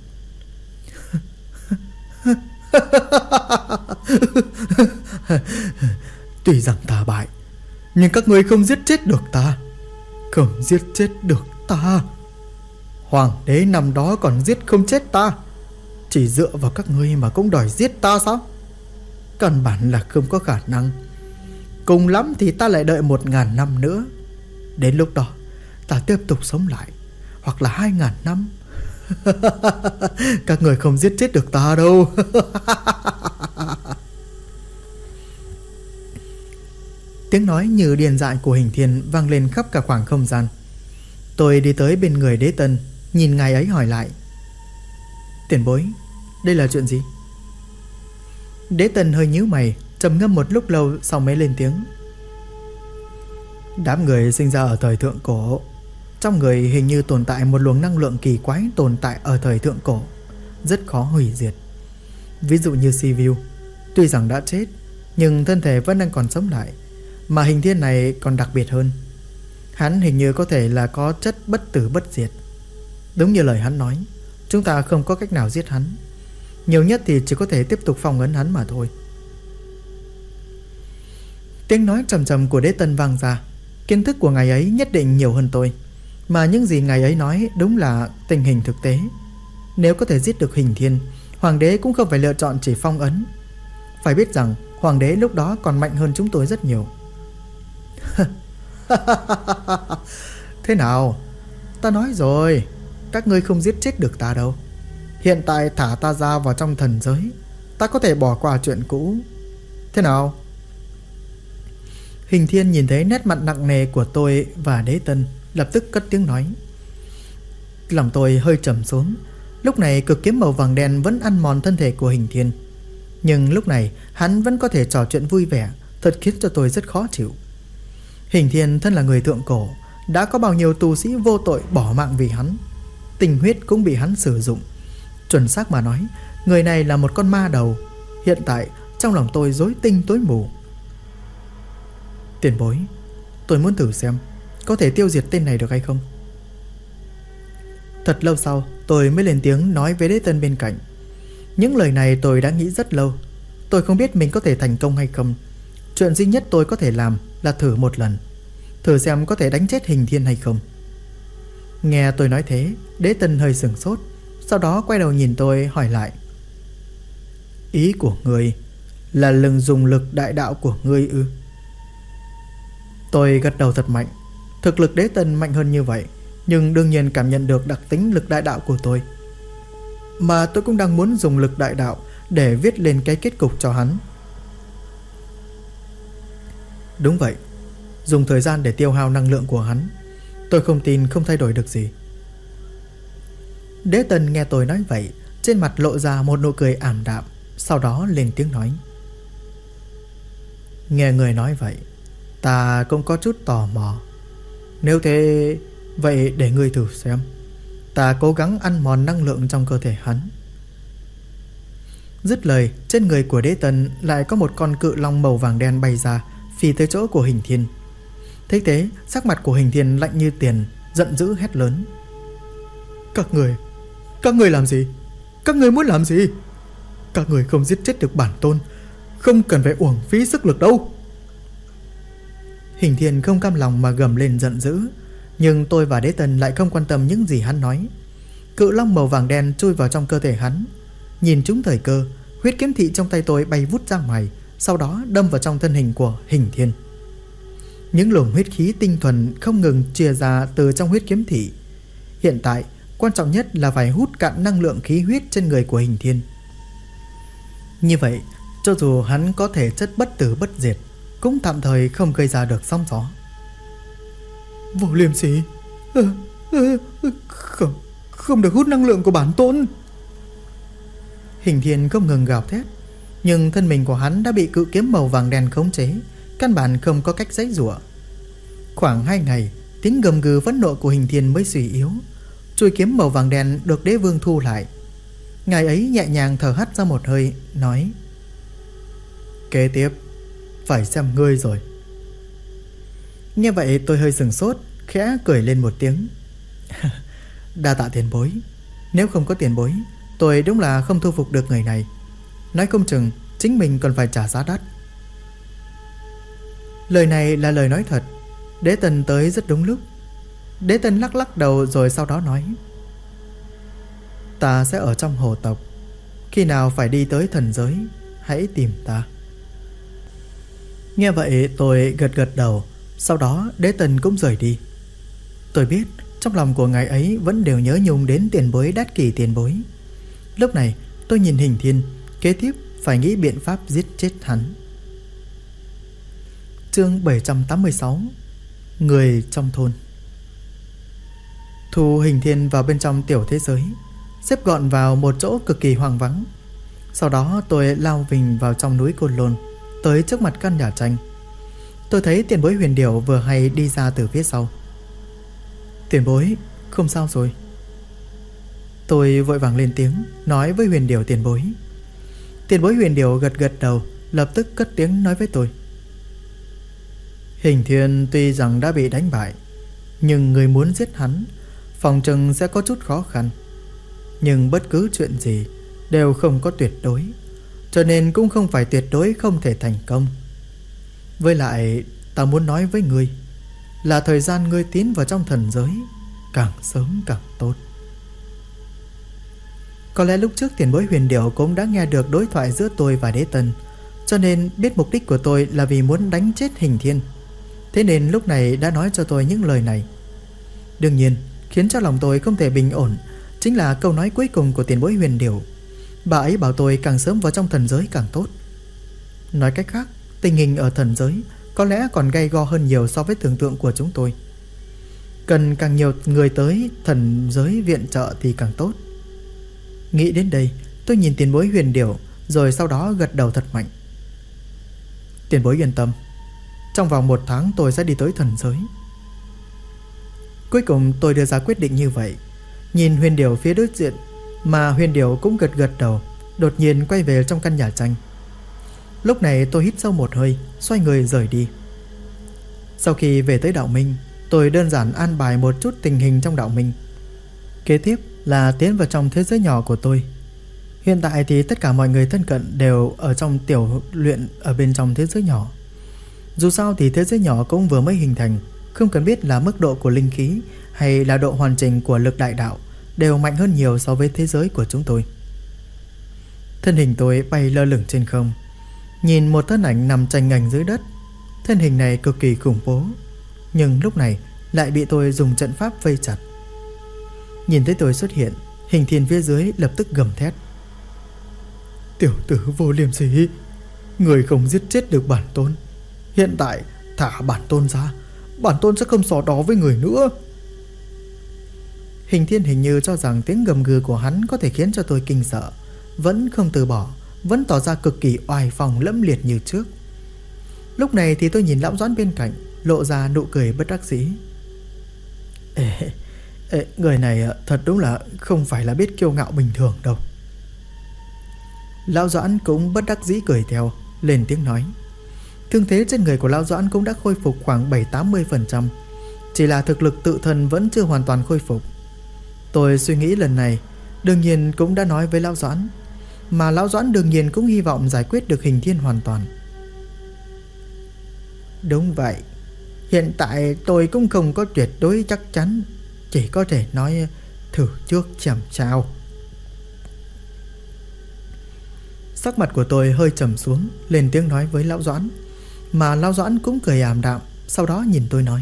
Tuy rằng ta bại, nhưng các ngươi không giết chết được ta. Không giết chết được ta. Hoàng đế năm đó còn giết không chết ta. Chỉ dựa vào các ngươi mà cũng đòi giết ta sao? Căn bản là không có khả năng. Cùng lắm thì ta lại đợi 1000 năm nữa. Đến lúc đó ta tiếp tục sống lại. Hoặc là 2000 năm. Các người không giết chết được ta đâu. Tiếng nói như điên dại của Hình Thiên vang lên khắp cả khoảng không gian. Tôi đi tới bên người Đế Tân, nhìn ngài ấy hỏi lại. Tiền bối, đây là chuyện gì? Đế Tân hơi nhíu mày, trầm ngâm một lúc lâu sau mới lên tiếng. Đám người sinh ra ở thời thượng cổ, trong người hình như tồn tại một luồng năng lượng kỳ quái tồn tại ở thời thượng cổ, rất khó hủy diệt. Ví dụ như Sivu, tuy rằng đã chết nhưng thân thể vẫn đang còn sống lại. Mà Hình Thiên này còn đặc biệt hơn. Hắn hình như có thể là có chất bất tử bất diệt. Đúng như lời hắn nói, chúng ta không có cách nào giết hắn, nhiều nhất thì chỉ có thể tiếp tục phong ấn hắn mà thôi. Tiếng nói trầm trầm của Đế Tân vang ra. Kiến thức của ngài ấy nhất định nhiều hơn tôi, mà những gì ngài ấy nói đúng là tình hình thực tế. Nếu có thể giết được Hình Thiên, Hoàng đế cũng không phải lựa chọn chỉ phong ấn. Phải biết rằng Hoàng đế lúc đó còn mạnh hơn chúng tôi rất nhiều. Thế nào? Ta nói rồi, các ngươi không giết chết được ta đâu. Hiện tại thả ta ra vào trong thần giới, ta có thể bỏ qua chuyện cũ. Thế nào? Hình Thiên nhìn thấy nét mặt nặng nề của tôi và Đế Tân, lập tức cất tiếng nói. Lòng tôi hơi trầm xuống. Lúc này cực kiếm màu vàng đen vẫn ăn mòn thân thể của Hình Thiên, nhưng lúc này hắn vẫn có thể trò chuyện vui vẻ, thật khiến cho tôi rất khó chịu. Hình Thiên thân là người thượng cổ, đã có bao nhiêu tu sĩ vô tội bỏ mạng vì hắn. Tình huyết cũng bị hắn sử dụng. Chuẩn xác mà nói, người này là một con ma đầu. Hiện tại trong lòng tôi rối tinh rối mù. Tiền bối, tôi muốn thử xem có thể tiêu diệt tên này được hay không. Thật lâu sau tôi mới lên tiếng nói với Đế Tân bên cạnh. Những lời này tôi đã nghĩ rất lâu. Tôi không biết mình có thể thành công hay không. Chuyện duy nhất tôi có thể làm là thử một lần, thử xem có thể đánh chết Hình Thiên hay không. Nghe tôi nói thế, Đế Tân hơi sửng sốt, sau đó quay đầu nhìn tôi hỏi lại. Ý của ngươi là lừng dùng lực đại đạo của ngươi ư? Tôi gật đầu thật mạnh. Thực lực Đế Tân mạnh hơn như vậy, nhưng đương nhiên cảm nhận được đặc tính lực đại đạo của tôi. Mà tôi cũng đang muốn dùng lực đại đạo để viết lên cái kết cục cho hắn. Đúng vậy, dùng thời gian để tiêu hao năng lượng của hắn. Tôi không tin không thay đổi được gì. Đế Tân nghe tôi nói vậy, trên mặt lộ ra một nụ cười ảm đạm, sau đó lên tiếng nói. Nghe người nói vậy, ta cũng có chút tò mò. Nếu thế, vậy để ngươi thử xem. Ta cố gắng ăn mòn năng lượng trong cơ thể hắn. Dứt lời, trên người của Đế Tân lại có một con cự long màu vàng đen bay ra, phi tới chỗ của Hình Thiên. Thế thế, sắc mặt của Hình Thiên lạnh như tiền, giận dữ hét lớn. Các người làm gì? Các người muốn làm gì? Các người không giết chết được bản tôn, không cần phải uổng phí sức lực đâu. Hình Thiên không cam lòng mà gầm lên giận dữ, nhưng tôi và Đế Tân lại không quan tâm những gì hắn nói. Cự long màu vàng đen chui vào trong cơ thể hắn. Nhìn trúng thời cơ, huyết kiếm thị trong tay tôi bay vút ra ngoài, sau đó đâm vào trong thân hình của Hình Thiên. Những luồng huyết khí tinh thuần không ngừng chia ra từ trong huyết kiếm thị. Hiện tại, quan trọng nhất là phải hút cạn năng lượng khí huyết trên người của Hình Thiên. Như vậy, cho dù hắn có thể chất bất tử bất diệt, cũng tạm thời không gây ra được sóng gió. Vô liêm sỉ, không được hút năng lượng của bản tôn. Hình Thiên không ngừng gào thét, nhưng thân mình của hắn đã bị cự kiếm màu vàng đen khống chế, căn bản không có cách giãy giụa. Khoảng 2 ngày, tiếng gầm gừ phẫn nộ của Hình Thiên mới suy yếu. Chuôi kiếm màu vàng đen được đế vương thu lại. Ngài ấy nhẹ nhàng thở hắt ra một hơi, nói: Kế tiếp phải xem ngươi rồi. Nghe vậy tôi hơi sừng sốt, khẽ cười lên một tiếng. Đa tạ tiền bối. Nếu không có tiền bối, tôi đúng là không thu phục được người này. Nói không chừng chính mình còn phải trả giá đắt. Lời này là lời nói thật. Đế Tân tới rất đúng lúc. Đế Tân lắc lắc đầu rồi sau đó nói: Ta sẽ ở trong hồ tộc. Khi nào phải đi tới thần giới, hãy tìm ta. Nghe vậy tôi gật gật đầu. Sau đó Đế Tân cũng rời đi. Tôi biết trong lòng của ngài ấy vẫn đều nhớ nhung đến tiền bối Đát Kỷ tiền bối. Lúc này tôi nhìn Hình Thiên, kế tiếp phải nghĩ biện pháp giết chết hắn. Chương 786. Người trong thôn. Thu Hình Thiên vào bên trong tiểu thế giới, xếp gọn vào một chỗ cực kỳ hoang vắng. Sau đó tôi lao mình vào trong núi Côn Lôn, tới trước mặt căn nhà tranh. Tôi thấy tiền bối Huyền Điểu vừa hay đi ra từ phía sau. Tiền bối, không sao rồi? Tôi vội vàng lên tiếng nói với Huyền Điểu tiền bối. Tiền bối Huyền Điểu gật gật đầu, lập tức cất tiếng nói với tôi: Hình Thiên tuy rằng đã bị đánh bại, nhưng người muốn giết hắn phòng chừng sẽ có chút khó khăn. Nhưng bất cứ chuyện gì đều không có tuyệt đối, cho nên cũng không phải tuyệt đối không thể thành công. Với lại ta muốn nói với ngươi là thời gian ngươi tiến vào trong thần giới càng sớm càng tốt. Có lẽ lúc trước tiền bối Huyền Điểu cũng đã nghe được đối thoại giữa tôi và Đế Tân, cho nên biết mục đích của tôi là vì muốn đánh chết Hình Thiên. Thế nên lúc này đã nói cho tôi những lời này. Đương nhiên, khiến cho lòng tôi không thể bình ổn chính là câu nói cuối cùng của tiền bối Huyền Điểu. Bà ấy bảo tôi càng sớm vào trong thần giới càng tốt. Nói cách khác, tình hình ở thần giới có lẽ còn gay go hơn nhiều so với tưởng tượng của chúng tôi. Cần càng nhiều người tới thần giới viện trợ thì càng tốt. Nghĩ đến đây, tôi nhìn tiền bối Huyền Điểu, rồi sau đó gật đầu thật mạnh. Tiền bối yên tâm, trong vòng 1 tháng tôi sẽ đi tới thần giới. Cuối cùng tôi đưa ra quyết định như vậy. Nhìn Huyền Điểu phía đối diện, mà Huyền Điểu cũng gật gật đầu, đột nhiên quay về trong căn nhà tranh. Lúc này tôi hít sâu một hơi, xoay người rời đi. Sau khi về tới đạo minh, tôi đơn giản an bài một chút tình hình trong đạo minh. Kế tiếp là tiến vào trong thế giới nhỏ của tôi. Hiện tại thì tất cả mọi người thân cận đều ở trong tiểu luyện ở bên trong thế giới nhỏ. Dù sao thì thế giới nhỏ cũng vừa mới hình thành, không cần biết là mức độ của linh khí hay là độ hoàn chỉnh của lực đại đạo đều mạnh hơn nhiều so với thế giới của chúng tôi. Thân hình tôi bay lơ lửng trên không, nhìn một thân ảnh nằm chành ngành dưới đất. Thân hình này cực kỳ khủng bố, nhưng lúc này lại bị tôi dùng trận pháp vây chặt. Nhìn thấy tôi xuất hiện, Hình Thiên phía dưới lập tức gầm thét: Tiểu tử vô liêm sỉ, người không giết chết được bản tôn, hiện tại thả bản tôn ra, bản tôn sẽ không so đo với người nữa. Hình Thiên hình như cho rằng tiếng gầm gừ của hắn có thể khiến cho tôi kinh sợ, vẫn không từ bỏ, vẫn tỏ ra cực kỳ oai phong lẫm liệt như trước. Lúc này thì tôi nhìn Lão Doãn bên cạnh, lộ ra nụ cười bất đắc dĩ. Người này thật đúng là không phải là biết kiêu ngạo bình thường đâu. Lão Doãn cũng bất đắc dĩ cười theo, lên tiếng nói. Thương thế trên người của Lão Doãn cũng đã khôi phục khoảng 70-80%, chỉ là thực lực tự thân vẫn chưa hoàn toàn khôi phục. Tôi suy nghĩ lần này đương nhiên cũng đã nói với Lão Doãn, mà Lão Doãn đương nhiên cũng hy vọng giải quyết được Hình Thiên hoàn toàn. Đúng vậy, hiện tại tôi cũng không có tuyệt đối chắc chắn, chỉ có thể nói thử trước xem sao. Sắc mặt của tôi hơi trầm xuống, lên tiếng nói với Lão Doãn, mà Lão Doãn cũng cười ảm đạm, sau đó nhìn tôi nói: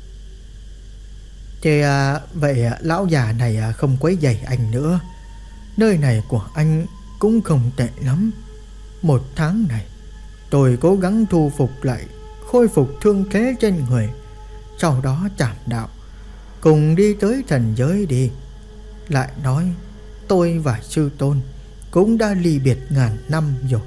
Thế vậy lão già này không quấy rầy anh nữa. Nơi này của anh cũng không tệ lắm. 1 tháng này tôi cố gắng thu phục lại, khôi phục thương thế trên người, sau đó chạm đạo, cùng đi tới thần giới đi. Lại nói tôi và sư tôn cũng đã ly biệt ngàn năm rồi.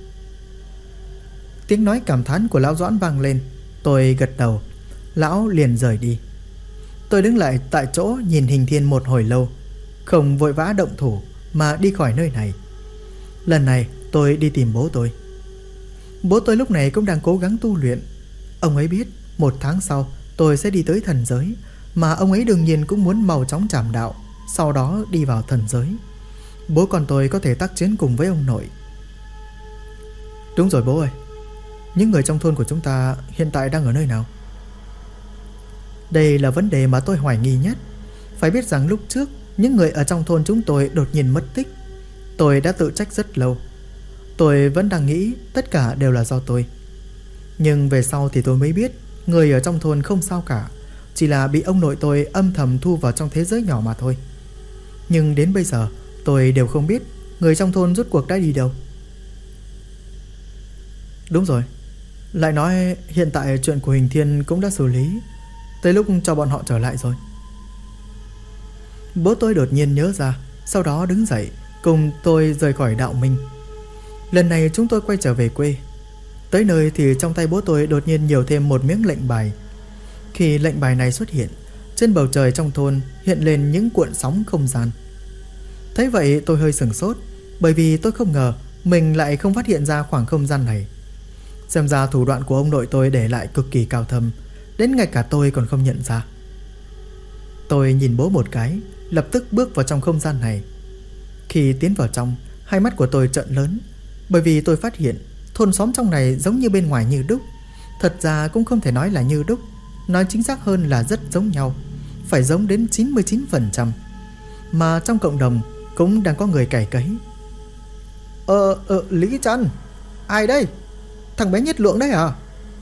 Tiếng nói cảm thán của Lão Doãn vang lên. Tôi gật đầu. Lão liền rời đi. Tôi đứng lại tại chỗ nhìn Hình Thiên một hồi lâu, không vội vã động thủ mà đi khỏi nơi này. Lần này tôi đi tìm bố tôi. Bố tôi lúc này cũng đang cố gắng tu luyện. Ông ấy biết 1 tháng sau tôi sẽ đi tới thần giới, mà ông ấy đương nhiên cũng muốn mau chóng chạm đạo, sau đó đi vào thần giới. Bố con tôi có thể tác chiến cùng với ông nội. Đúng rồi bố ơi, những người trong thôn của chúng ta hiện tại đang ở nơi nào? Đây là vấn đề mà tôi hoài nghi nhất. Phải biết rằng lúc trước những người ở trong thôn chúng tôi đột nhiên mất tích. Tôi đã tự trách rất lâu. Tôi vẫn đang nghĩ tất cả đều là do tôi. Nhưng về sau thì tôi mới biết người ở trong thôn không sao cả, chỉ là bị ông nội tôi âm thầm thu vào trong thế giới nhỏ mà thôi. Nhưng đến bây giờ tôi đều không biết người trong thôn rốt cuộc đã đi đâu. Đúng rồi, lại nói hiện tại chuyện của Hình Thiên cũng đã xử lý, tới lúc cho bọn họ trở lại rồi. Bố tôi đột nhiên nhớ ra, sau đó đứng dậy cùng tôi rời khỏi đạo minh. Lần này chúng tôi quay trở về quê. Tới nơi thì trong tay bố tôi đột nhiên nhiều thêm một miếng lệnh bài. Khi lệnh bài này xuất hiện, trên bầu trời trong thôn hiện lên những cuộn sóng không gian. Thấy vậy tôi hơi sửng sốt, bởi vì tôi không ngờ mình lại không phát hiện ra khoảng không gian này. Xem ra thủ đoạn của ông nội tôi để lại cực kỳ cao thâm, đến ngay cả tôi còn không nhận ra. Tôi nhìn bố một cái, lập tức bước vào trong không gian này. Khi tiến vào trong, hai mắt của tôi trợn lớn, bởi vì tôi phát hiện thôn xóm trong này giống như bên ngoài như đúc. Thật ra cũng không thể nói là như đúc, nói chính xác hơn là rất giống nhau, phải giống đến 99%. Mà trong cộng đồng cũng đang có người cày cấy. Lý Trăn, ai đây? Thằng bé Nhất Lượng đấy à?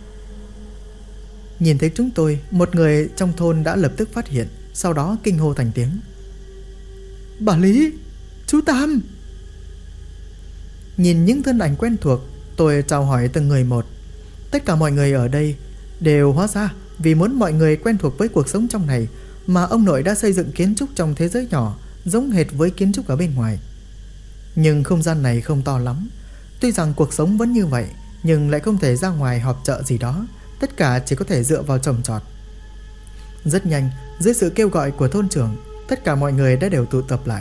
Nhìn thấy chúng tôi, một người trong thôn đã lập tức phát hiện, sau đó kinh hô thành tiếng. Bà Lý, chú Tam. Nhìn những thân ảnh quen thuộc, tôi chào hỏi từng người một. Tất cả mọi người ở đây đều hóa ra vì muốn mọi người quen thuộc với cuộc sống trong này mà ông nội đã xây dựng kiến trúc trong thế giới nhỏ giống hệt với kiến trúc ở bên ngoài. Nhưng không gian này không to lắm. Tuy rằng cuộc sống vẫn như vậy, nhưng lại không thể ra ngoài họp chợ gì đó. Tất cả chỉ có thể dựa vào trồng trọt. Rất nhanh, dưới sự kêu gọi của thôn trưởng, tất cả mọi người đã đều tụ tập lại.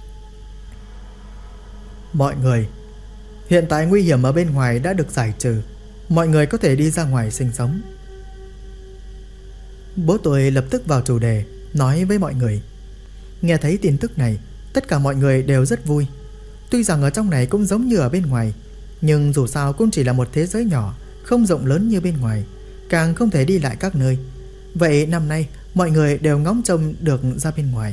Mọi người, hiện tại nguy hiểm ở bên ngoài đã được giải trừ, mọi người có thể đi ra ngoài sinh sống. Bố tôi lập tức vào chủ đề, nói với mọi người. Nghe thấy tin tức này, tất cả mọi người đều rất vui. Tuy rằng ở trong này cũng giống như ở bên ngoài, nhưng dù sao cũng chỉ là một thế giới nhỏ, không rộng lớn như bên ngoài, càng không thể đi lại các nơi. Vậy năm nay mọi người đều ngóng trông được ra bên ngoài.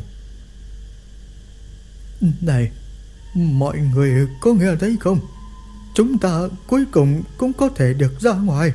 Này, mọi người có nghe thấy không? Chúng ta cuối cùng cũng có thể được ra ngoài.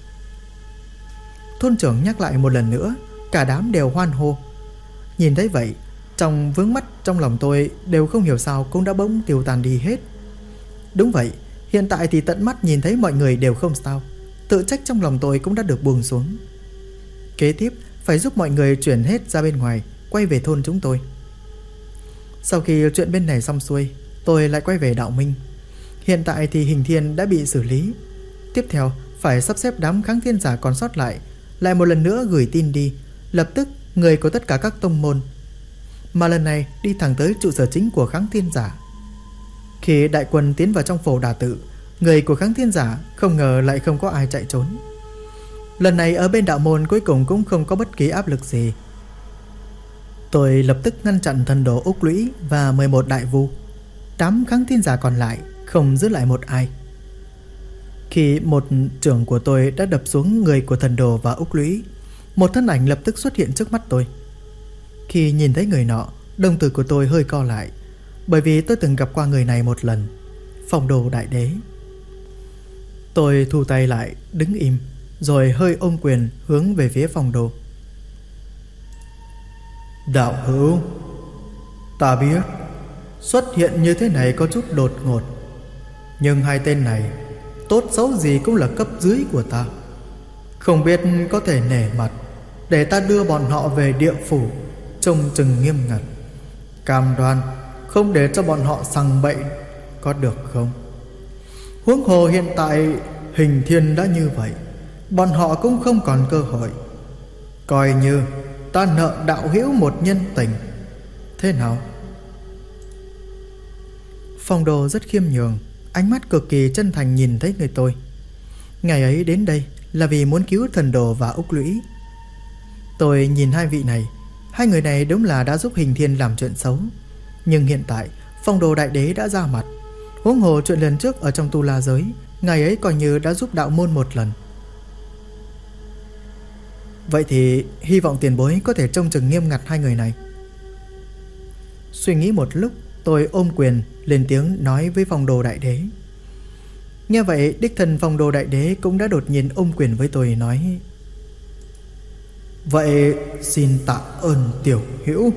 Thôn trưởng nhắc lại một lần nữa, cả đám đều hoan hô. Nhìn thấy vậy, trong vướng mắt trong lòng tôi đều không hiểu sao cũng đã bỗng tiêu tan đi hết. Đúng vậy, hiện tại thì tận mắt nhìn thấy mọi người đều không sao, tự trách trong lòng tôi cũng đã được buông xuống. Kế tiếp phải giúp mọi người chuyển hết ra bên ngoài, quay về thôn chúng tôi. Sau khi chuyện bên này xong xuôi, tôi lại quay về Đạo Minh. Hiện tại thì Hình Thiên đã bị xử lý. Tiếp theo phải sắp xếp đám kháng thiên giả còn sót lại một lần nữa gửi tin đi, lập tức người của tất cả các tông môn, mà lần này đi thẳng tới trụ sở chính của kháng thiên giả. Khi đại quân tiến vào trong Phổ Đà Tự, người của kháng thiên giả không ngờ lại không có ai chạy trốn. Lần này ở bên đạo môn cuối cùng cũng không có bất kỳ áp lực gì. Tôi lập tức ngăn chặn thần đồ Úc Lũy và 11 đại vu. Đám kháng thiên giả còn lại không giữ lại một ai. Khi một trưởng của tôi đã đập xuống người của thần đồ và Úc Lũy, một thân ảnh lập tức xuất hiện trước mắt tôi. Khi nhìn thấy người nọ, đồng tử của tôi hơi co lại, bởi vì tôi từng gặp qua người này một lần, Phong Đồ Đại Đế. Tôi thu tay lại, đứng im, rồi hơi ôm quyền hướng về phía Phong Đồ. Đạo hữu, ta biết xuất hiện như thế này có chút đột ngột, nhưng hai tên này tốt xấu gì cũng là cấp dưới của ta. Không biết có thể nể mặt để ta đưa bọn họ về địa phủ trông chừng nghiêm ngặt, cam đoan không để cho bọn họ sằng bậy, có được không? Huống hồ hiện tại Hình Thiên đã như vậy, bọn họ cũng không còn cơ hội. Coi như ta nợ đạo hữu một nhân tình, thế nào? Phong Đồ rất khiêm nhường, ánh mắt cực kỳ chân thành nhìn thấy người tôi. Ngày ấy đến đây là vì muốn cứu thần đồ và Úc Lũy. Tôi nhìn hai vị này, hai người này đúng là đã giúp Hình Thiên làm chuyện xấu. Nhưng hiện tại Phong Đồ Đại Đế đã ra mặt, huống hồ chuyện lần trước ở trong Tu La giới, ngày ấy coi như đã giúp đạo môn một lần. Vậy thì hy vọng tiền bối có thể trông chừng nghiêm ngặt hai người này. Suy nghĩ một lúc, tôi ôm quyền lên tiếng nói với Phong Đồ Đại Đế. Nghe vậy, đích thân Phong Đồ Đại Đế cũng đã đột nhiên ôm quyền với tôi nói: Vậy xin tạ ơn tiểu hữu.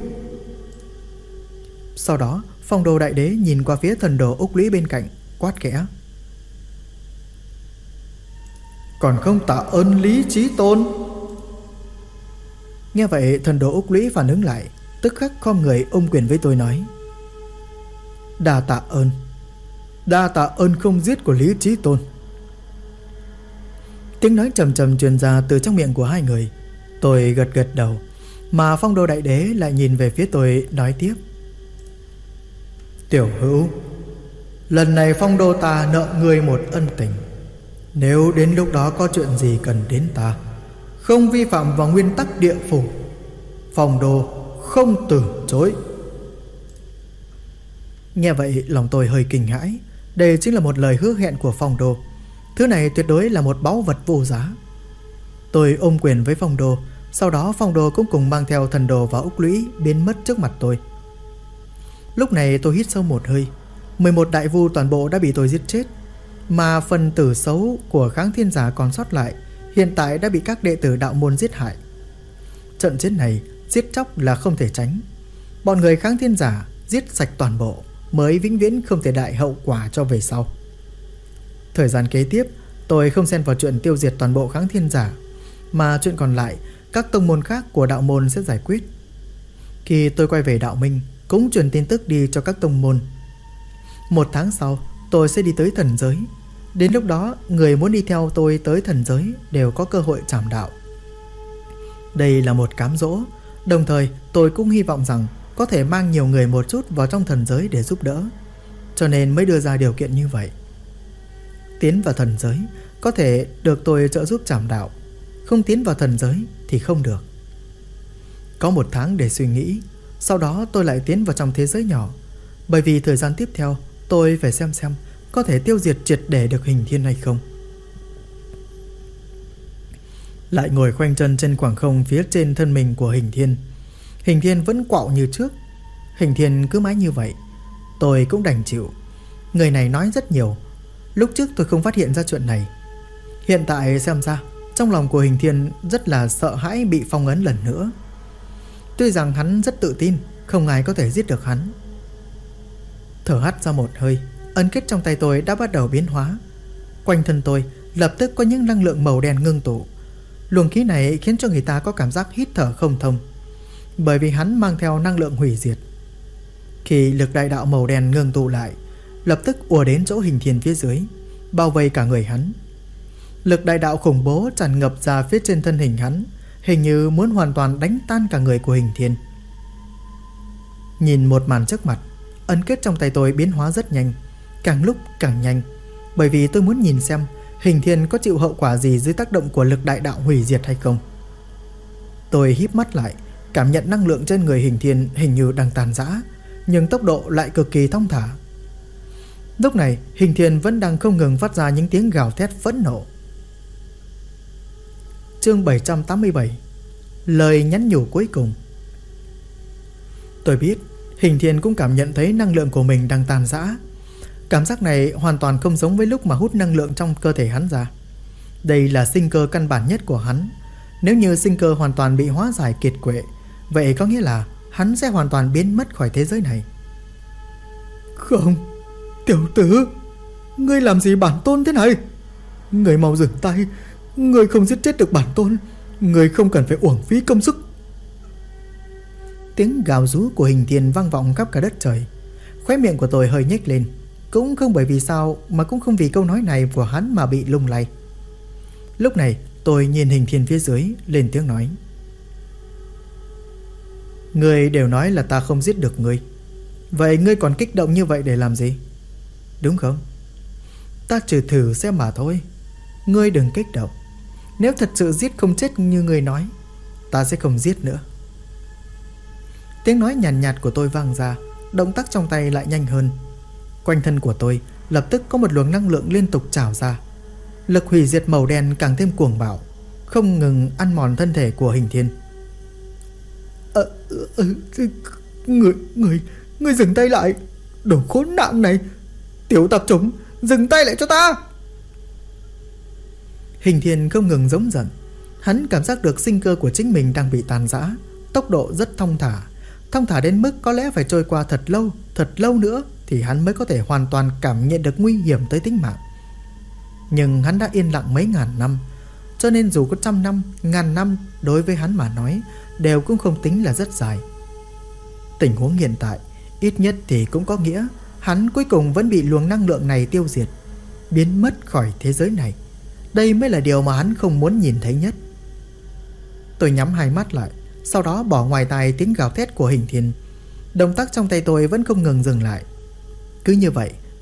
Sau đó Phong Đồ Đại Đế nhìn qua phía thần đồ Úc Lũy bên cạnh, quát khẽ: Còn không tạ ơn Lý Chí Tôn? Nghe vậy thần đồ Úc Lũy phản ứng lại, tức khắc khom người ôm quyền với tôi nói: Đa tạ ơn không giết của Lý Chí Tôn. Tiếng nói trầm trầm truyền ra từ trong miệng của hai người. Tôi gật gật đầu, mà Phong Đồ Đại Đế lại nhìn về phía tôi nói tiếp: Tiểu hữu, lần này phong đô ta nợ ngươi một ân tình. Nếu đến lúc đó có chuyện gì cần đến ta, không vi phạm vào nguyên tắc địa phủ, phong đô không từ chối. Nghe vậy lòng tôi hơi kinh hãi. Đây chính là một lời hứa hẹn của phong đô. Thứ này tuyệt đối là một báu vật vô giá. Tôi ôm quyền với phong đô. Sau đó phong đô cũng cùng mang theo thần đồ và úc lũy biến mất trước mặt tôi. Lúc này tôi hít sâu một hơi. 11 đại vu toàn bộ đã bị tôi giết chết, mà phần tử xấu của Kháng Thiên Giả còn sót lại hiện tại đã bị các đệ tử đạo môn giết hại. Trận chiến này giết chóc là không thể tránh. Bọn người Kháng Thiên Giả giết sạch toàn bộ mới vĩnh viễn không thể đại hậu quả cho về sau. Thời gian kế tiếp tôi không xen vào chuyện tiêu diệt toàn bộ Kháng Thiên Giả, mà chuyện còn lại các tông môn khác của đạo môn sẽ giải quyết. Khi tôi quay về đạo minh cũng truyền tin tức đi cho các tông môn. 1 tháng sau tôi sẽ đi tới thần giới. Đến lúc đó người muốn đi theo tôi tới thần giới đều có cơ hội trảm đạo. Đây là một cám dỗ. Đồng thời tôi cũng hy vọng rằng có thể mang nhiều người một chút vào trong thần giới để giúp đỡ, cho nên mới đưa ra điều kiện như vậy. Tiến vào thần giới có thể được tôi trợ giúp trảm đạo, không tiến vào thần giới thì không được. Có 1 tháng để suy nghĩ. Sau đó tôi lại tiến vào trong thế giới nhỏ, bởi vì thời gian tiếp theo tôi phải xem có thể tiêu diệt triệt để được Hình Thiên hay không. Lại ngồi khoanh chân trên khoảng không phía trên thân mình của Hình Thiên. Hình Thiên vẫn quạo như trước. Hình Thiên cứ mãi như vậy. Tôi cũng đành chịu. Người này nói rất nhiều. Lúc trước tôi không phát hiện ra chuyện này. Hiện tại xem ra trong lòng của Hình Thiên rất là sợ hãi bị phong ấn lần nữa. Tuy rằng hắn rất tự tin không ai có thể giết được hắn. Thở hắt ra một hơi, ấn kết trong tay tôi đã bắt đầu biến hóa. Quanh thân tôi lập tức có những năng lượng màu đen ngưng tụ. Luồng khí này khiến cho người ta có cảm giác hít thở không thông, bởi vì hắn mang theo năng lượng hủy diệt. Khi lực đại đạo màu đen ngưng tụ lại, lập tức ùa đến chỗ Hình Thiên phía dưới, bao vây cả người hắn. Lực đại đạo khủng bố tràn ngập ra phía trên thân hình hắn, hình như muốn hoàn toàn đánh tan cả người của Hình Thiên. Nhìn một màn trước mặt, ấn kết trong tay tôi biến hóa rất nhanh, càng lúc càng nhanh, bởi vì tôi muốn nhìn xem Hình Thiên có chịu hậu quả gì dưới tác động của lực đại đạo hủy diệt hay không. Tôi híp mắt lại, cảm nhận năng lượng trên người Hình Thiên hình như đang tàn rã, nhưng tốc độ lại cực kỳ thong thả. Lúc này Hình Thiên vẫn đang không ngừng phát ra những tiếng gào thét phẫn nộ. Chương 787. Lời nhắn nhủ cuối cùng. Tôi biết Hình Thiên cũng cảm nhận thấy năng lượng của mình đang tan rã. Cảm giác này hoàn toàn không giống với lúc mà hút năng lượng trong cơ thể hắn ra. Đây là sinh cơ căn bản nhất của hắn. Nếu như sinh cơ hoàn toàn bị hóa giải kiệt quệ, vậy có nghĩa là hắn sẽ hoàn toàn biến mất khỏi thế giới này. Không, tiểu tử, ngươi làm gì bản tôn thế này? Ngươi mau dừng tay. Ngươi không giết chết được bản tôn, ngươi không cần phải uổng phí công sức. Tiếng gào rú của Hình Thiên vang vọng khắp cả đất trời. Khóe miệng của tôi hơi nhếch lên, cũng không bởi vì sao, mà cũng không vì câu nói này của hắn mà bị lung lay. Lúc này tôi nhìn Hình Thiên phía dưới, lên tiếng nói: Ngươi đều nói là ta không giết được ngươi, vậy ngươi còn kích động như vậy để làm gì? Đúng không? Ta chỉ thử xem mà thôi. Ngươi đừng kích động. Nếu thật sự giết không chết như ngươi nói, ta sẽ không giết nữa. Tiếng nói nhàn nhạt của tôi vang ra, động tác trong tay lại nhanh hơn. Quanh thân của tôi lập tức có một luồng năng lượng liên tục trào ra. Lực hủy diệt màu đen càng thêm cuồng bạo, không ngừng ăn mòn thân thể của Hình Thiên. Ngươi dừng tay lại, đồ khốn nạn này. Tiểu tạp chủng, dừng tay lại cho ta. Hình Thiên không ngừng giống giận. Hắn cảm giác được sinh cơ của chính mình đang bị tàn rã. Tốc độ rất thong thả đến mức có lẽ phải trôi qua thật lâu nữa thì hắn mới có thể hoàn toàn cảm nhận được nguy hiểm tới tính mạng. Nhưng hắn đã yên lặng mấy ngàn năm, cho nên dù có 100 năm, ngàn năm đối với hắn mà nói đều cũng không tính là rất dài. Tình huống hiện tại ít nhất thì cũng có nghĩa hắn cuối cùng vẫn bị luồng năng lượng này tiêu diệt, biến mất khỏi thế giới này. Đây mới là điều mà hắn không muốn nhìn thấy nhất. Tôi nhắm hai mắt lại, sau đó bỏ ngoài tai tiếng gào thét của Hình Thiên. Động tác trong tay tôi vẫn không ngừng dừng lại. Cứ như vậy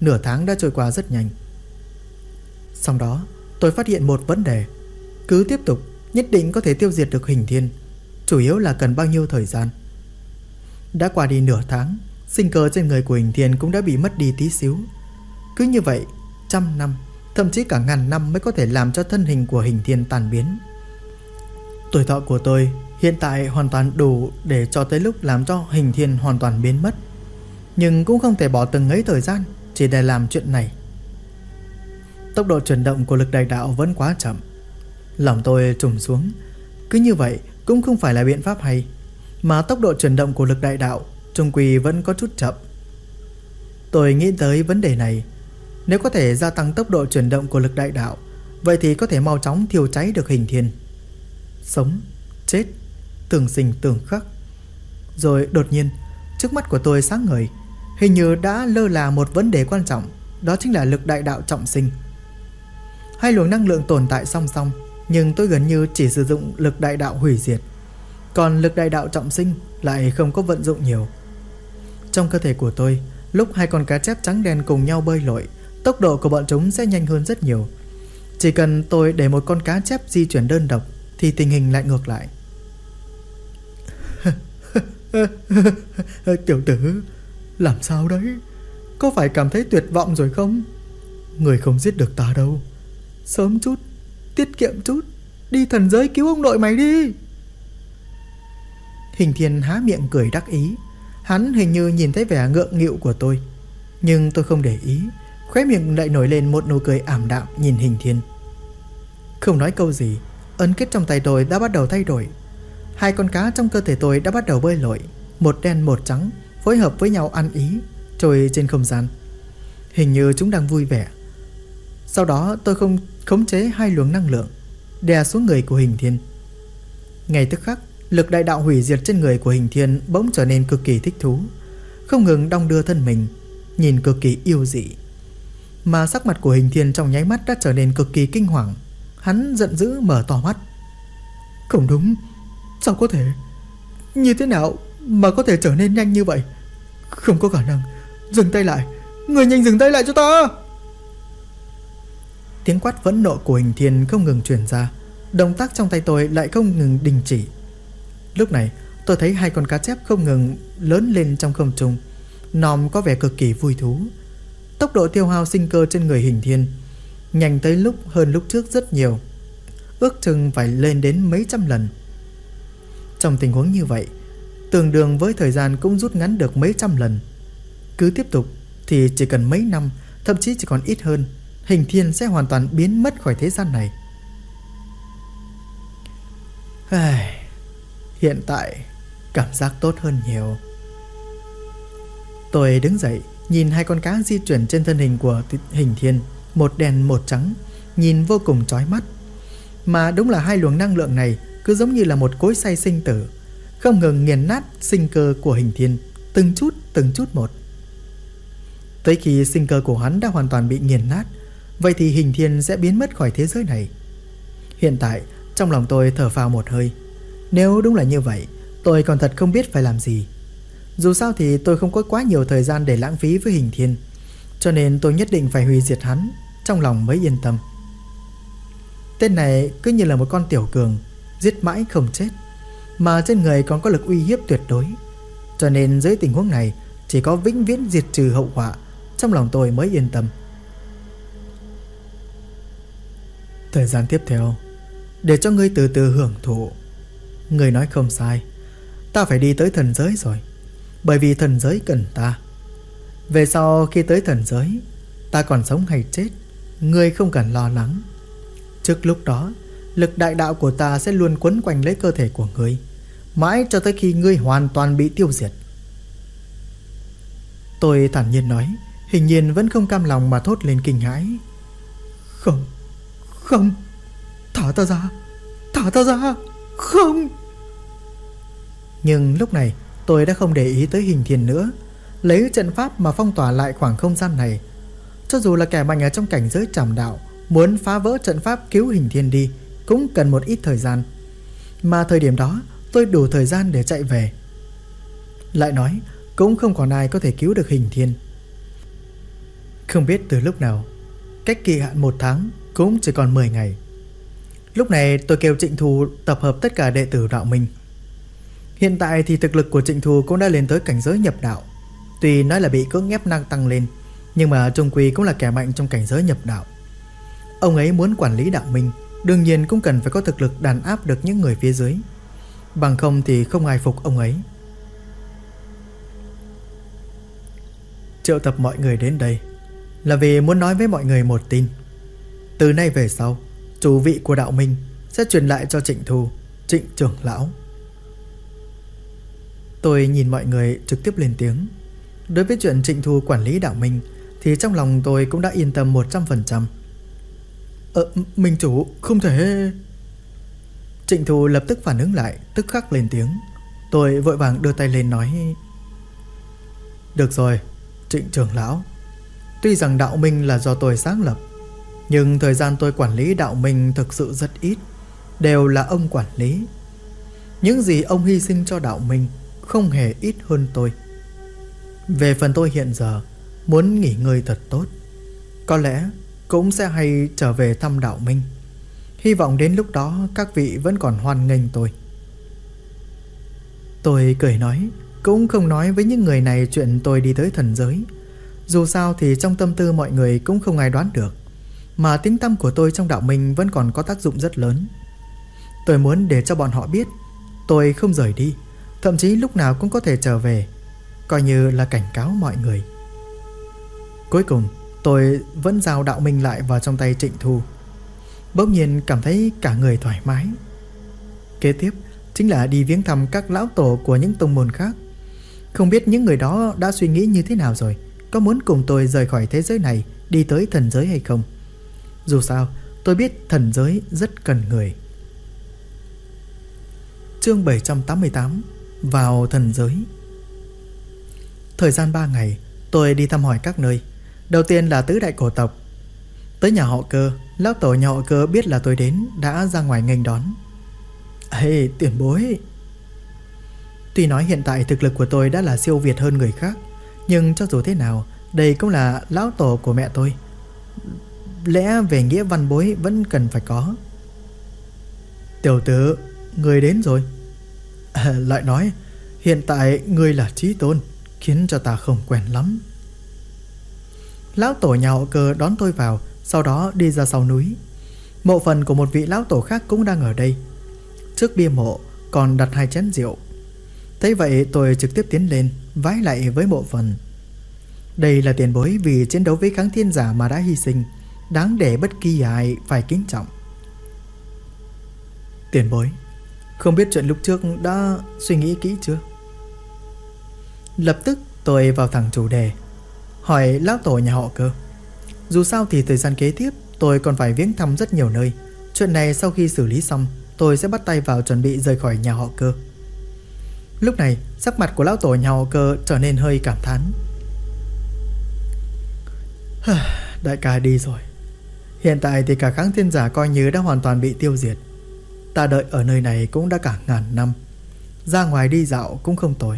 nửa tháng đã trôi qua rất nhanh. Sau đó tôi phát hiện một vấn đề. Cứ tiếp tục nhất định có thể tiêu diệt được Hình Thiên, chủ yếu là cần bao nhiêu thời gian. Đã qua đi nửa tháng, sinh cơ trên người của Hình Thiên cũng đã bị mất đi tí xíu. Cứ như vậy, 100 năm, thậm chí cả 1000 năm mới có thể làm cho thân hình của Hình Thiên tan biến. Tuổi thọ của tôi hiện tại hoàn toàn đủ để cho tới lúc làm cho Hình Thiên hoàn toàn biến mất, nhưng cũng không thể bỏ từng ấy thời gian chỉ để làm chuyện này. Tốc độ chuyển động của lực đại đạo vẫn quá chậm. Lòng tôi trùng xuống. Cứ như vậy cũng không phải là biện pháp hay, mà tốc độ chuyển động của lực đại đạo chung quy vẫn có chút chậm. Tôi nghĩ tới vấn đề này. Nếu có thể gia tăng tốc độ chuyển động của lực đại đạo, vậy thì có thể mau chóng thiêu cháy được Hình Thiên. Sống, chết, tương sinh tương khắc. Rồi đột nhiên trước mắt của tôi sáng ngời. Hình như đã lơ là một vấn đề quan trọng, đó chính là lực đại đạo trọng sinh. Hai luồng năng lượng tồn tại song song, nhưng tôi gần như chỉ sử dụng lực đại đạo hủy diệt, còn lực đại đạo trọng sinh lại không có vận dụng nhiều. Trong cơ thể của tôi, lúc hai con cá chép trắng đen cùng nhau bơi lội, tốc độ của bọn chúng sẽ nhanh hơn rất nhiều. Chỉ cần tôi để một con cá chép di chuyển đơn độc thì tình hình lại ngược lại. Tiểu tử, làm sao đấy? Có phải cảm thấy tuyệt vọng rồi không? Người không giết được ta đâu. Sớm chút, tiết kiệm chút, đi thần giới cứu ông nội mày đi. Hình Thiên há miệng cười đắc ý. Hắn hình như nhìn thấy vẻ ngượng nghịu của tôi, nhưng tôi không để ý. Khóe miệng lại nổi lên một nụ cười ảm đạm nhìn Hình Thiên. Không nói câu gì, ấn kết trong tay tôi đã bắt đầu thay đổi. Hai con cá trong cơ thể tôi đã bắt đầu bơi lội, một đen một trắng, phối hợp với nhau ăn ý, trôi trên không gian. Hình như chúng đang vui vẻ. Sau đó tôi không khống chế hai luồng năng lượng đè xuống người của Hình Thiên. Ngay tức khắc, lực đại đạo hủy diệt trên người của Hình Thiên bỗng trở nên cực kỳ thích thú, không ngừng đong đưa thân mình, nhìn cực kỳ yêu dị. Mà sắc mặt của Hình Thiên trong nháy mắt đã trở nên cực kỳ kinh hoàng. Hắn giận dữ mở to mắt. Không đúng, sao có thể? Như thế nào mà có thể trở nên nhanh như vậy? Không có khả năng. Dừng tay lại, người nhanh dừng tay lại cho ta. Tiếng quát phẫn nộ của Hình Thiên không ngừng truyền ra. Động tác trong tay tôi lại không ngừng đình chỉ. Lúc này tôi thấy hai con cá chép không ngừng lớn lên trong không trung. Nòm có vẻ cực kỳ vui thú. Tốc độ tiêu hao sinh cơ trên người Hình Thiên nhanh tới lúc hơn lúc trước rất nhiều, ước chừng phải lên đến mấy trăm lần. Trong tình huống như vậy, tương đương với thời gian cũng rút ngắn được mấy trăm lần. Cứ tiếp tục thì chỉ cần mấy năm, thậm chí chỉ còn ít hơn, Hình Thiên sẽ hoàn toàn biến mất khỏi thế gian này. Hiện tại cảm giác tốt hơn nhiều. Tôi đứng dậy, nhìn hai con cá di chuyển trên thân hình của Hình Thiên, một đen một trắng, nhìn vô cùng chói mắt. Mà đúng là hai luồng năng lượng này cứ giống như là một cối xay sinh tử, không ngừng nghiền nát sinh cơ của Hình Thiên, từng chút một. Tới khi sinh cơ của hắn đã hoàn toàn bị nghiền nát, vậy thì Hình Thiên sẽ biến mất khỏi thế giới này. Hiện tại trong lòng tôi thở phào một hơi. Nếu đúng là như vậy, tôi còn thật không biết phải làm gì. Dù sao thì tôi không có quá nhiều thời gian để lãng phí với Hình Thiên, cho nên tôi nhất định phải hủy diệt hắn, trong lòng mới yên tâm. Tên này cứ như là một con tiểu cường, giết mãi không chết, mà trên người còn có lực uy hiếp tuyệt đối. Cho nên dưới tình huống này, chỉ có vĩnh viễn diệt trừ hậu họa, trong lòng tôi mới yên tâm. Thời gian tiếp theo để cho ngươi từ từ hưởng thụ. Ngươi nói không sai, ta phải đi tới thần giới rồi, bởi vì thần giới cần ta. Về sau khi tới thần giới, ta còn sống hay chết, ngươi không cần lo lắng. Trước lúc đó, lực đại đạo của ta sẽ luôn quấn quanh lấy cơ thể của ngươi, mãi cho tới khi ngươi hoàn toàn bị tiêu diệt. Tôi thản nhiên nói, Hình Nhiên vẫn không cam lòng mà thốt lên kinh hãi. Không, thả ta ra, không. Nhưng lúc này tôi đã không để ý tới Hình Thiên nữa, lấy trận pháp mà phong tỏa lại khoảng không gian này. Cho dù là kẻ mạnh ở trong cảnh giới trảm đạo, muốn phá vỡ trận pháp cứu Hình Thiên đi cũng cần một ít thời gian, mà thời điểm đó tôi đủ thời gian để chạy về. Lại nói cũng không còn ai có thể cứu được Hình Thiên. Không biết từ lúc nào, cách kỳ hạn 1 tháng cũng chỉ còn 10 ngày. Lúc này tôi kêu Trịnh Thù tập hợp tất cả đệ tử đạo minh. Hiện tại thì thực lực của Trịnh Thù cũng đã lên tới cảnh giới nhập đạo. Tuy nói là bị cưỡng ép năng tăng lên, nhưng mà trung quy cũng là kẻ mạnh trong cảnh giới nhập đạo. Ông ấy muốn quản lý đạo minh, đương nhiên cũng cần phải có thực lực đàn áp được những người phía dưới, bằng không thì không ai phục ông ấy. Triệu tập mọi người đến đây là vì muốn nói với mọi người một tin. Từ nay về sau, chủ vị của đạo minh sẽ truyền lại cho Trịnh Thù, Trịnh trưởng lão. Tôi nhìn mọi người trực tiếp lên tiếng. Đối với chuyện Trịnh Thù quản lý đạo minh thì trong lòng tôi cũng đã yên tâm 100%. Minh chủ, không thể. Trịnh Thù lập tức phản ứng lại, tức khắc lên tiếng. Tôi vội vàng đưa tay lên nói: Được rồi, Trịnh trưởng lão, tuy rằng đạo minh là do tôi sáng lập, nhưng thời gian tôi quản lý đạo minh thực sự rất ít, đều là ông quản lý. Những gì ông hy sinh cho đạo minh không hề ít hơn tôi. Về phần tôi hiện giờ muốn nghỉ ngơi thật tốt, có lẽ cũng sẽ hay trở về thăm đạo minh. Hy vọng đến lúc đó các vị vẫn còn hoan nghênh tôi. Tôi cười nói, cũng không nói với những người này chuyện tôi đi tới thần giới. Dù sao thì trong tâm tư mọi người cũng không ai đoán được, mà tiếng tăm của tôi trong đạo minh vẫn còn có tác dụng rất lớn. Tôi muốn để cho bọn họ biết tôi không rời đi, thậm chí lúc nào cũng có thể trở về, coi như là cảnh cáo mọi người. Cuối cùng tôi vẫn giao đạo minh lại vào trong tay Trịnh Thù. Bỗng nhiên cảm thấy cả người thoải mái. Kế tiếp chính là đi viếng thăm các lão tổ của những tông môn khác. Không biết những người đó đã suy nghĩ như thế nào rồi, có muốn cùng tôi rời khỏi thế giới này đi tới thần giới hay không. Dù sao tôi biết thần giới rất cần người. Chương 788: Vào thần giới. Thời gian 3 ngày, tôi đi thăm hỏi các nơi. Đầu tiên là tứ đại cổ tộc. Tới nhà họ Cơ, lão tổ nhà họ Cơ biết là tôi đến, đã ra ngoài nghênh đón. Ê, tiền bối. Tuy nói hiện tại thực lực của tôi đã là siêu việt hơn người khác, nhưng cho dù thế nào, đây cũng là lão tổ của mẹ tôi. Lẽ về nghĩa văn bối vẫn cần phải có. Tiểu tử, người đến rồi. Lại nói, hiện tại ngươi là Chí Tôn, khiến cho ta không quen lắm. Lão tổ nhà họ Cơ đón tôi vào, sau đó đi ra sau núi. Mộ phần của một vị lão tổ khác cũng đang ở đây. Trước bia mộ còn đặt 2 chén rượu. Thế vậy tôi trực tiếp tiến lên, vái lại với mộ phần. Đây là tiền bối vì chiến đấu với kháng thiên giả mà đã hy sinh, đáng để bất kỳ ai phải kính trọng. Tiền bối, không biết chuyện lúc trước đã suy nghĩ kỹ chưa? Lập tức tôi vào thẳng chủ đề, hỏi lão tổ nhà họ Cơ. Dù sao thì thời gian kế tiếp tôi còn phải viếng thăm rất nhiều nơi. Chuyện này sau khi xử lý xong, tôi sẽ bắt tay vào chuẩn bị rời khỏi nhà họ Cơ. Lúc này sắc mặt của lão tổ nhà họ Cơ trở nên hơi cảm thán. Đại ca đi rồi. Hiện tại thì cả kháng thiên giả coi như đã hoàn toàn bị tiêu diệt. Ta đợi ở nơi này cũng đã cả ngàn năm, ra ngoài đi dạo cũng không tồi.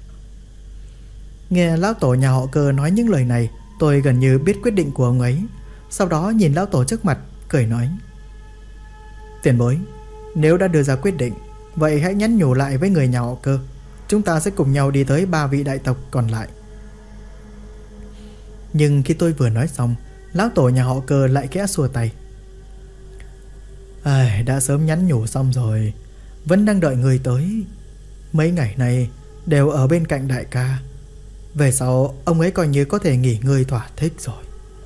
Nghe lão tổ nhà họ Cơ nói những lời này, tôi gần như biết quyết định của ông ấy. Sau đó nhìn lão tổ trước mặt, cười nói: Tiền bối, nếu đã đưa ra quyết định, vậy hãy nhắn nhủ lại với người nhà họ Cơ. Chúng ta sẽ cùng nhau đi tới 3 vị đại tộc còn lại. Nhưng khi tôi vừa nói xong, lão tổ nhà họ Cơ lại khẽ xua tay. Đã sớm nhắn nhủ xong rồi, vẫn đang đợi người tới. Mấy ngày này đều ở bên cạnh đại ca, về sau ông ấy coi như có thể nghỉ ngơi thỏa thích rồi.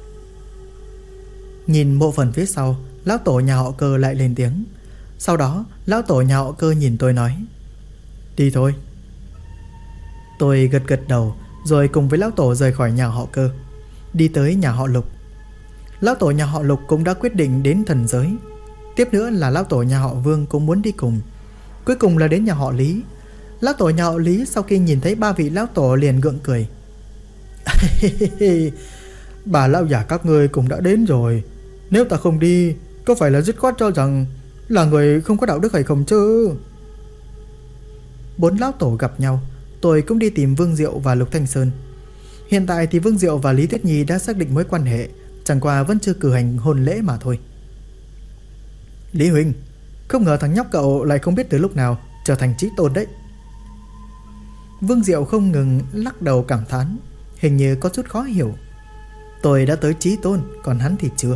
Nhìn mộ phần phía sau, lão tổ nhà họ Cơ lại lên tiếng. Sau đó lão tổ nhà họ Cơ nhìn tôi nói: Đi thôi. Tôi gật gật đầu, rồi cùng với lão tổ rời khỏi nhà họ Cơ, đi tới nhà họ Lục. Lão tổ nhà họ Lục cũng đã quyết định đến thần giới. Tiếp nữa là lão tổ nhà họ Vương cũng muốn đi cùng. Cuối cùng là đến nhà họ Lý. Lão tổ nhà họ Lý sau khi nhìn thấy 3 vị lão tổ liền gượng cười. Bà lão già các ngươi cũng đã đến rồi. Nếu ta không đi, có phải là dứt khoát cho rằng là người không có đạo đức hay không chứ? 4 lão tổ gặp nhau. Tôi cũng đi tìm Vương Diệu và Lục Thanh Sơn. Hiện tại thì Vương Diệu và Lý Tuyết Nhi đã xác định mối quan hệ, chẳng qua vẫn chưa cử hành hôn lễ mà thôi. Lý huynh, không ngờ thằng nhóc cậu lại không biết từ lúc nào trở thành chí tôn đấy. Vương Diệu không ngừng lắc đầu cảm thán, hình như có chút khó hiểu. Tôi đã tới chí tôn, còn hắn thì chưa.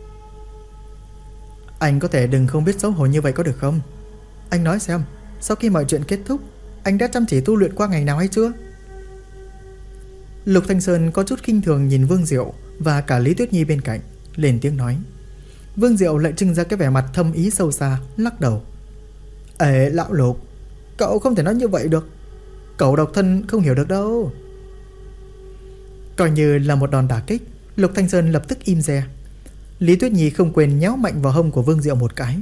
Anh có thể đừng không biết xấu hổ như vậy có được không? Anh nói xem, sau khi mọi chuyện kết thúc, anh đã chăm chỉ tu luyện qua ngày nào hay chưa? Lục Thanh Sơn có chút khinh thường nhìn Vương Diệu và cả Lý Tuyết Nhi bên cạnh, lên tiếng nói. Vương Diệu lại trưng ra cái vẻ mặt thâm ý sâu xa, lắc đầu. Ê lão Lục, cậu không thể nói như vậy được. Cậu độc thân không hiểu được đâu. Coi như là một đòn đả kích, Lục Thanh Sơn lập tức im re. Lý Tuyết Nhi không quên nhéo mạnh vào hông của Vương Diệu một cái.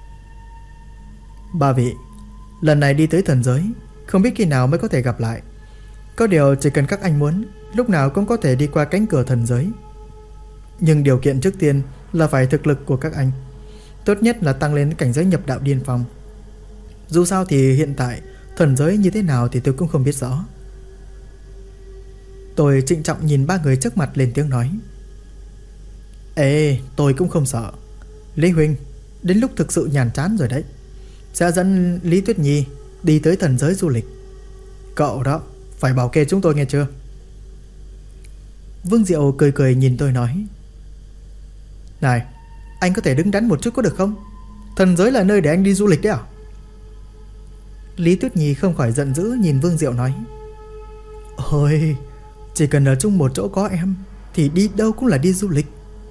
Ba vị, lần này đi tới thần giới, không biết khi nào mới có thể gặp lại. Có điều chỉ cần các anh muốn, lúc nào cũng có thể đi qua cánh cửa thần giới. Nhưng điều kiện trước tiên là phải thực lực của các anh. Tốt nhất là tăng lên cảnh giới nhập đạo điên phong. Dù sao thì hiện tại thần giới như thế nào thì tôi cũng không biết rõ. Tôi trịnh trọng nhìn ba người trước mặt lên tiếng nói. Ê, tôi cũng không sợ. Lý huynh, đến lúc thực sự nhàm chán rồi đấy, sẽ dẫn Lý Tuyết Nhi đi tới thần giới du lịch. Cậu đó, phải bảo kê chúng tôi nghe chưa? Vương Diệu cười cười nhìn tôi nói. Này, anh có thể đứng đắn một chút có được không? Thần giới là nơi để anh đi du lịch đấy à? Lý Tuyết Nhi không khỏi giận dữ nhìn Vương Diệu nói. Ôi, chỉ cần ở chung một chỗ có em thì đi đâu cũng là đi du lịch.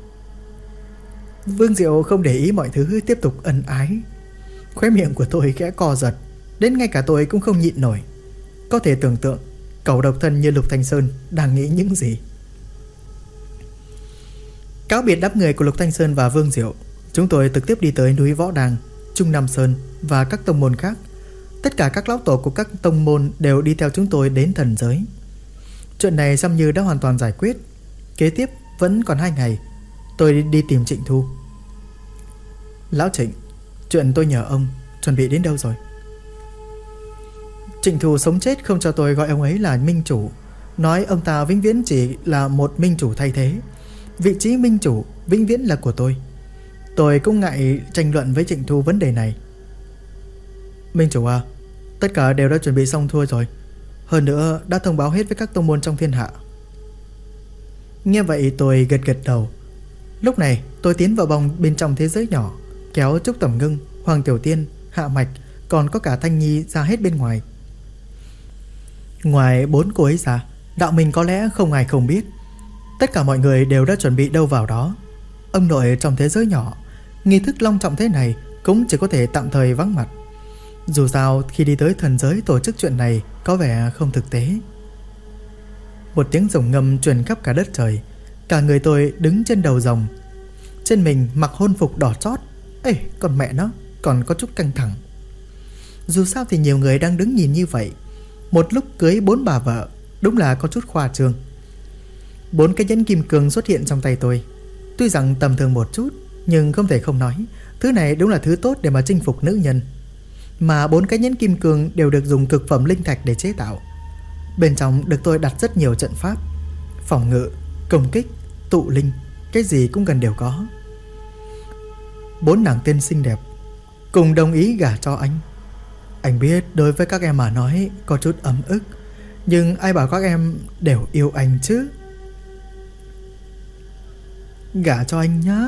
Vương Diệu không để ý mọi thứ, tiếp tục ân ái. Khóe miệng của tôi khẽ co giật, đến ngay cả tôi cũng không nhịn nổi. Có thể tưởng tượng cậu độc thân như Lục Thanh Sơn đang nghĩ những gì. Cáo biệt đám người của Lục Thanh Sơn và Vương Diệu, chúng tôi trực tiếp đi tới núi Võ Đàng, Trung Nam Sơn và các tông môn khác. Tất cả các lão tổ của các tông môn đều đi theo chúng tôi đến thần giới. Chuyện này xem như đã hoàn toàn giải quyết. Kế tiếp vẫn còn 2 ngày, tôi đi tìm Trịnh Thu. Lão Trịnh, chuyện tôi nhờ ông chuẩn bị đến đâu rồi? Trịnh Thu sống chết không cho tôi gọi ông ấy là minh chủ, nói ông ta vĩnh viễn chỉ là một minh chủ thay thế. Vị trí minh chủ vĩnh viễn là của tôi. Tôi cũng ngại tranh luận với Trịnh Thu vấn đề này. Minh chủ à, tất cả đều đã chuẩn bị xong xuôi rồi. Hơn nữa đã thông báo hết với các tông môn trong thiên hạ. Nghe vậy tôi gật gật đầu. Lúc này tôi tiến vào vòng bên trong thế giới nhỏ, kéo Trúc Tẩm Ngưng, Hoàng Tiểu Tiên, Hạ Mạch, còn có cả Thanh Nhi ra hết bên ngoài. Ngoài 4 cô ấy ra, đạo mình có lẽ không ai không biết. Tất cả mọi người đều đã chuẩn bị đâu vào đó. Ông nội trong thế giới nhỏ, nghi thức long trọng thế này cũng chỉ có thể tạm thời vắng mặt. Dù sao khi đi tới thần giới tổ chức chuyện này có vẻ không thực tế. Một tiếng rồng ngâm truyền khắp cả đất trời. Cả người tôi đứng trên đầu rồng. Trên mình mặc hôn phục đỏ chót. Ê, còn mẹ nó, còn có chút căng thẳng. Dù sao thì nhiều người đang đứng nhìn như vậy. Một lúc cưới 4 bà vợ, đúng là có chút khoa trương. 4 cái nhẫn kim cương xuất hiện trong tay tôi. Tuy rằng tầm thường một chút, nhưng không thể không nói, thứ này đúng là thứ tốt để mà chinh phục nữ nhân. Mà 4 cái nhẫn kim cương đều được dùng cực phẩm linh thạch để chế tạo. Bên trong được tôi đặt rất nhiều trận pháp, phòng ngự, công kích, tụ linh, cái gì cũng gần đều có. 4 nàng tiên xinh đẹp cùng đồng ý gả cho anh. Anh biết đối với các em mà nói có chút ấm ức, nhưng ai bảo các em đều yêu anh chứ. Gả cho anh nhá.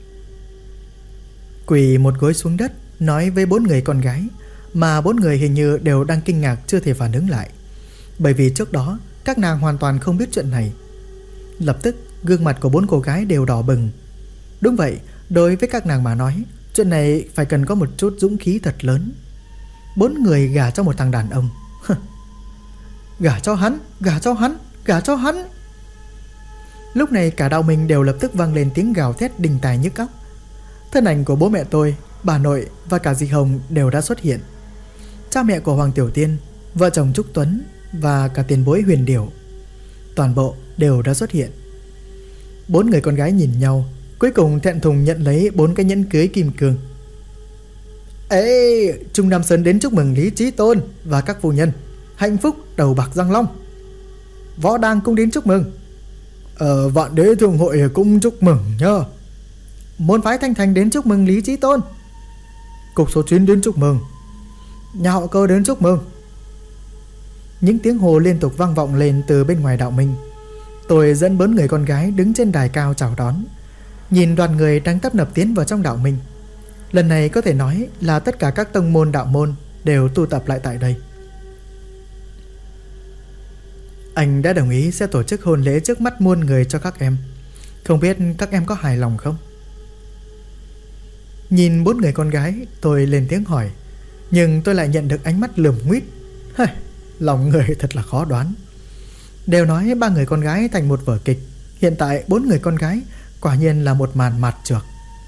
Quỳ một gối xuống đất nói với 4 người con gái, mà 4 người hình như đều đang kinh ngạc chưa thể phản ứng lại, bởi vì trước đó các nàng hoàn toàn không biết chuyện này. Lập tức gương mặt của 4 cô gái đều đỏ bừng. Đúng vậy, đối với các nàng mà nói, chuyện này phải cần có một chút dũng khí thật lớn. 4 người gả cho một thằng đàn ông. Gả cho hắn, gả cho hắn, gả cho hắn. Lúc này cả đạo mình đều lập tức vang lên tiếng gào thét đình tài nhức óc. Thân ảnh của bố mẹ tôi, bà nội và cả dì Hồng đều đã xuất hiện. Cha mẹ của Hoàng Tiểu Tiên, vợ chồng Trúc Tuấn và cả tiền bối Huyền Điểu, toàn bộ đều đã xuất hiện. 4 người con gái nhìn nhau, cuối cùng thẹn thùng nhận lấy 4 cái nhẫn cưới kim cương. Ê, Trung Nam Sơn đến chúc mừng Lý Chí Tôn và các phu nhân hạnh phúc đầu bạc răng long. Võ Đang cũng đến chúc mừng. Vạn Đế Thượng Hội cũng chúc mừng nhá. Môn phái Thanh Thành đến chúc mừng Lý Chí Tôn. Cục số 9 đến chúc mừng. Nhà họ Cơ đến chúc mừng. Những tiếng hô liên tục vang vọng lên từ bên ngoài đạo minh. Tôi dẫn 4 người con gái đứng trên đài cao chào đón, nhìn đoàn người đang tấp nập tiến vào trong đạo minh. Lần này có thể nói là tất cả các tông môn đạo môn đều tụ tập lại tại đây. Anh đã đồng ý sẽ tổ chức hôn lễ trước mắt muôn người cho các em. Không biết các em có hài lòng không? Nhìn 4 người con gái, tôi lên tiếng hỏi, nhưng tôi lại nhận được ánh mắt lườm nguýt. Lòng người thật là khó đoán. Đều nói 3 người con gái thành một vở kịch, hiện tại 4 người con gái quả nhiên là một màn mạt trược.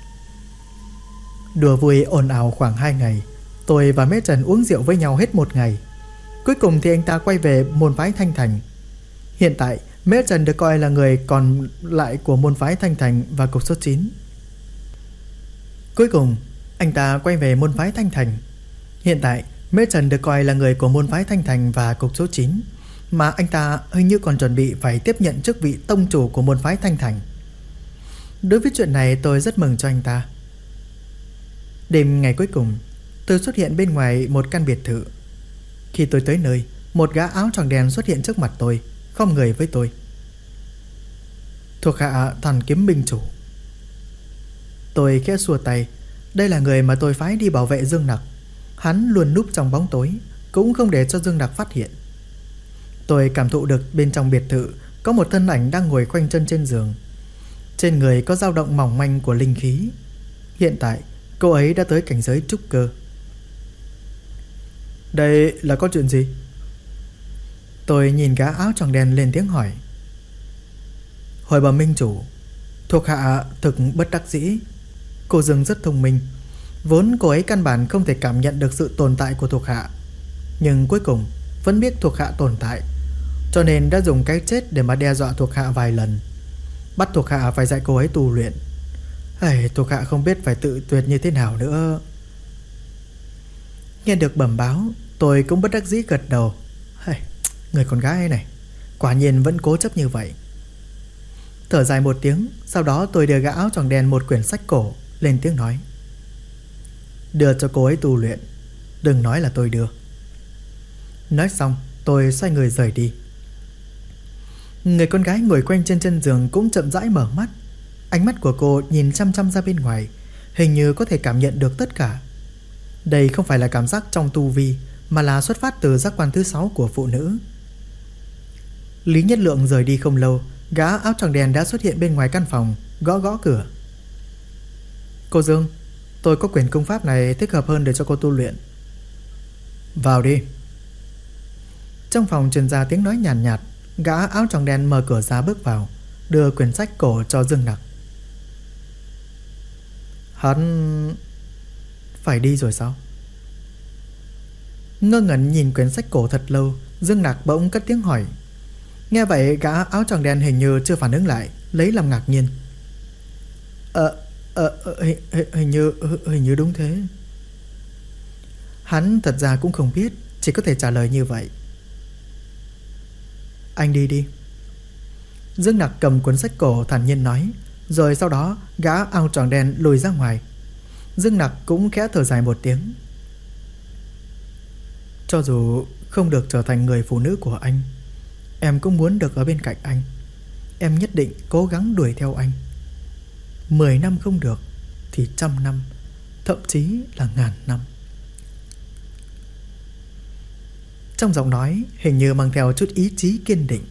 Đùa vui ồn ào khoảng 2 ngày, tôi và Mễ Trần uống rượu với nhau hết 1 ngày. Cuối cùng thì anh ta quay về môn phái Thanh Thành. Hiện tại Mễ Trần được coi là người còn lại của môn phái Thanh Thành và cục số 9. Cuối cùng anh ta quay về môn phái Thanh Thành. Hiện tại Mễ Trần được coi là người của môn phái Thanh Thành và cục số 9, mà anh ta hình như còn chuẩn bị phải tiếp nhận chức vị tông chủ của môn phái Thanh Thành. Đối với chuyện này tôi rất mừng cho anh ta. Đêm ngày cuối cùng, tôi xuất hiện bên ngoài một căn biệt thự. Khi tôi tới nơi, một gã áo choàng đen xuất hiện trước mặt tôi, khom người với tôi. Thuộc hạ Thần Kiếm Minh chủ. Tôi khẽ xua tay. Đây là người mà tôi phái đi bảo vệ Dương Nặc. Hắn luôn núp trong bóng tối, cũng không để cho Dương Nặc phát hiện. Tôi cảm thụ được bên trong biệt thự có một thân ảnh đang ngồi khoanh chân trên giường. Trên người có dao động mỏng manh của linh khí. Hiện tại cô ấy đã tới cảnh giới trúc cơ. Đây là có chuyện gì? Tôi nhìn gã áo choàng đen lên tiếng hỏi. Hồi bẩm minh chủ, thuộc hạ thực bất đắc dĩ. Cô Dương rất thông minh, vốn cô ấy căn bản không thể cảm nhận được sự tồn tại của thuộc hạ, nhưng cuối cùng vẫn biết thuộc hạ tồn tại, cho nên đã dùng cái chết để mà đe dọa thuộc hạ vài lần, bắt thuộc hạ phải dạy cô ấy tu luyện. Thuộc hạ không biết phải tự tuyệt như thế nào nữa. Nghe được bẩm báo, tôi cũng bất đắc dĩ gật đầu. Người con gái này quả nhiên vẫn cố chấp như vậy. Thở dài một tiếng, sau đó tôi đưa gã áo choàng đen một quyển sách cổ, lên tiếng nói. Đưa cho cô ấy tu luyện, đừng nói là tôi đưa. Nói xong, tôi xoay người rời đi. Người con gái ngồi quanh trên chân giường cũng chậm rãi mở mắt. Ánh mắt của cô nhìn chăm chăm ra bên ngoài, hình như có thể cảm nhận được tất cả. Đây không phải là cảm giác trong tu vi, mà là xuất phát từ giác quan thứ 6 của phụ nữ. Lý Nhất Lượng rời đi không lâu, gã áo choàng đen đã xuất hiện bên ngoài căn phòng, gõ gõ cửa. Cô Dương, tôi có quyển công pháp này thích hợp hơn để cho cô tu luyện. Vào đi. Trong phòng truyền ra tiếng nói nhàn nhạt, gã áo choàng đen mở cửa ra bước vào, đưa quyển sách cổ cho Dương Nặc. Hắn phải đi rồi sao? Ngơ ngẩn nhìn quyển sách cổ thật lâu, Dương Nặc bỗng cất tiếng hỏi. Nghe vậy gã áo choàng đen hình như chưa phản ứng lại, lấy làm ngạc nhiên. Hình như đúng thế. Hắn thật ra cũng không biết, chỉ có thể trả lời như vậy. Anh đi đi. Dương Nặc cầm cuốn sách cổ thản nhiên nói, rồi sau đó gã áo choàng đen lùi ra ngoài. Dương Nặc cũng khẽ thở dài một tiếng. Cho dù không được trở thành người phụ nữ của anh, em cũng muốn được ở bên cạnh anh. Em nhất định cố gắng đuổi theo anh. 10 năm không được thì 100 năm, thậm chí là 1000 năm. Trong giọng nói hình như mang theo chút ý chí kiên định.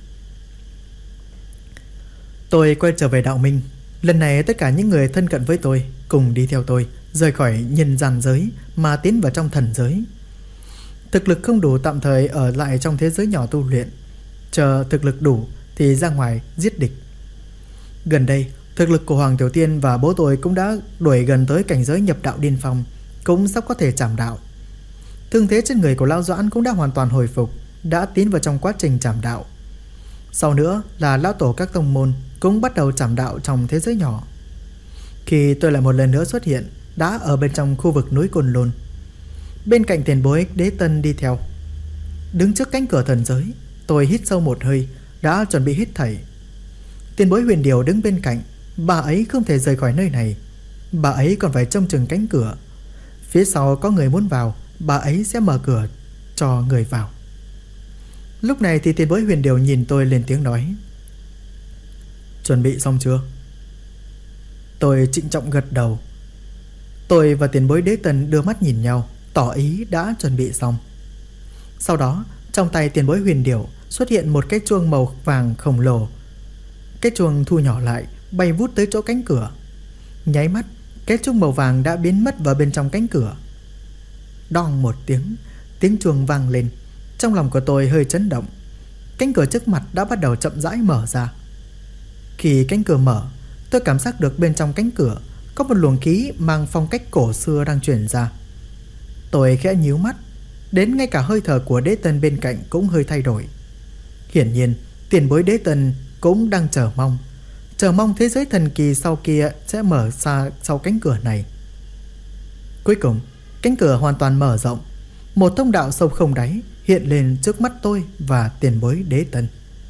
Tôi quay trở về đạo minh. Lần này tất cả những người thân cận với tôi cùng đi theo tôi, rời khỏi nhân gian giới mà tiến vào trong thần giới. Thực lực không đủ tạm thời ở lại trong thế giới nhỏ tu luyện, chờ thực lực đủ thì ra ngoài giết địch. Gần đây thực lực của Hoàng Tiểu Tiên và bố tôi cũng đã đuổi gần tới cảnh giới nhập đạo điên phong, cũng sắp có thể trảm đạo. Thương thế trên người của Lão Doãn cũng đã hoàn toàn hồi phục, đã tiến vào trong quá trình trảm đạo. Sau nữa là lão tổ các tông môn cũng bắt đầu trảm đạo trong thế giới nhỏ. Khi tôi lại một lần nữa xuất hiện, đã ở bên trong khu vực núi Côn Lôn. Bên cạnh tiền bối Đế Tân đi theo. Đứng trước cánh cửa thần giới, tôi hít sâu một hơi, đã chuẩn bị hết thảy. Tiền bối Huyền Điều đứng bên cạnh. Bà ấy không thể rời khỏi nơi này. Bà ấy còn phải trông chừng cánh cửa. Phía sau có người muốn vào, bà ấy sẽ mở cửa cho người vào. Lúc này thì tiền bối Huyền Điều nhìn tôi lên tiếng nói: Chuẩn bị xong chưa? Tôi trịnh trọng gật đầu. Tôi và tiền bối Đế Tân đưa mắt nhìn nhau, tỏ ý đã chuẩn bị xong. Sau đó trong tay tiền bối Huyền Điều xuất hiện một cái chuông màu vàng khổng lồ. Cái chuông thu nhỏ lại, bay vút tới chỗ cánh cửa. Nháy mắt, cái chuông màu vàng đã biến mất vào bên trong cánh cửa. Đong một tiếng, tiếng chuông vang lên. Trong lòng của tôi hơi chấn động. Cánh cửa trước mặt đã bắt đầu chậm rãi mở ra. Khi cánh cửa mở, tôi cảm giác được bên trong cánh cửa có một luồng khí mang phong cách cổ xưa đang truyền ra. Tôi khẽ nhíu mắt. Đến ngay cả hơi thở của Đế Tân bên cạnh cũng hơi thay đổi. Hiển nhiên tiền bối Đế Tân cũng đang chờ mong thế giới thần kỳ sau kia sẽ mở ra sau cánh cửa này. Cuối cùng cánh cửa hoàn toàn mở rộng. Một thông đạo sâu không đáy hiện lên trước mắt tôi và tiền bối Đế Tân.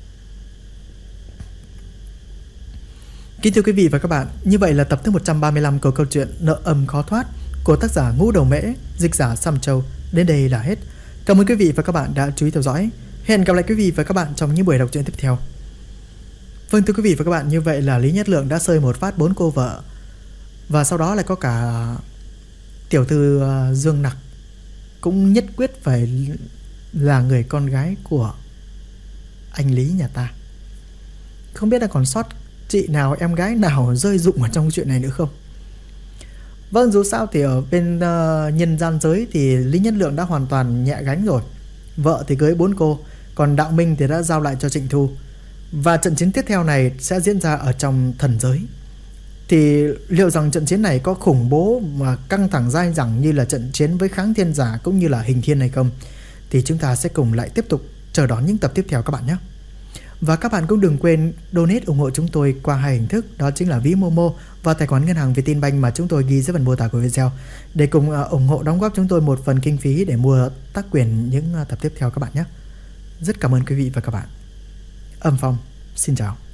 Kính thưa quý vị và các bạn, như vậy là tập thứ 135 của câu chuyện Nợ Âm Khó Thoát của tác giả Ngũ Đầu Mễ, dịch giả Sam Châu đến đây là hết. Cảm ơn quý vị và các bạn đã chú ý theo dõi. Hẹn gặp lại quý vị và các bạn trong những buổi đọc truyện tiếp theo. Vâng, thưa quý vị và các bạn, như vậy là Lý Nhất Lượng đã sơi một phát 4 cô vợ. Và sau đó lại có cả tiểu thư Dương Nặc cũng nhất quyết phải là người con gái của anh Lý nhà ta. Không biết là còn sót chị nào, em gái nào rơi rụng ở trong chuyện này nữa không? Vâng, dù sao thì ở bên nhân gian giới thì Lý Nhất Lượng đã hoàn toàn nhẹ gánh rồi. Vợ thì cưới 4 cô, còn Đạo Minh thì đã giao lại cho Trịnh Thu. Và trận chiến tiếp theo này sẽ diễn ra ở trong thần giới. Thì liệu rằng trận chiến này có khủng bố và căng thẳng dai dẳng như là trận chiến với Kháng Thiên Giả cũng như là Hình Thiên hay không? Thì chúng ta sẽ cùng lại tiếp tục chờ đón những tập tiếp theo các bạn nhé. Và các bạn cũng đừng quên donate ủng hộ chúng tôi qua hai hình thức, đó chính là ví Momo và tài khoản ngân hàng Vietinbank mà chúng tôi ghi dưới phần mô tả của video, để cùng ủng hộ đóng góp chúng tôi một phần kinh phí để mua tác quyền những tập tiếp theo các bạn nhé. Rất cảm ơn quý vị và các bạn. Âm Phong xin chào.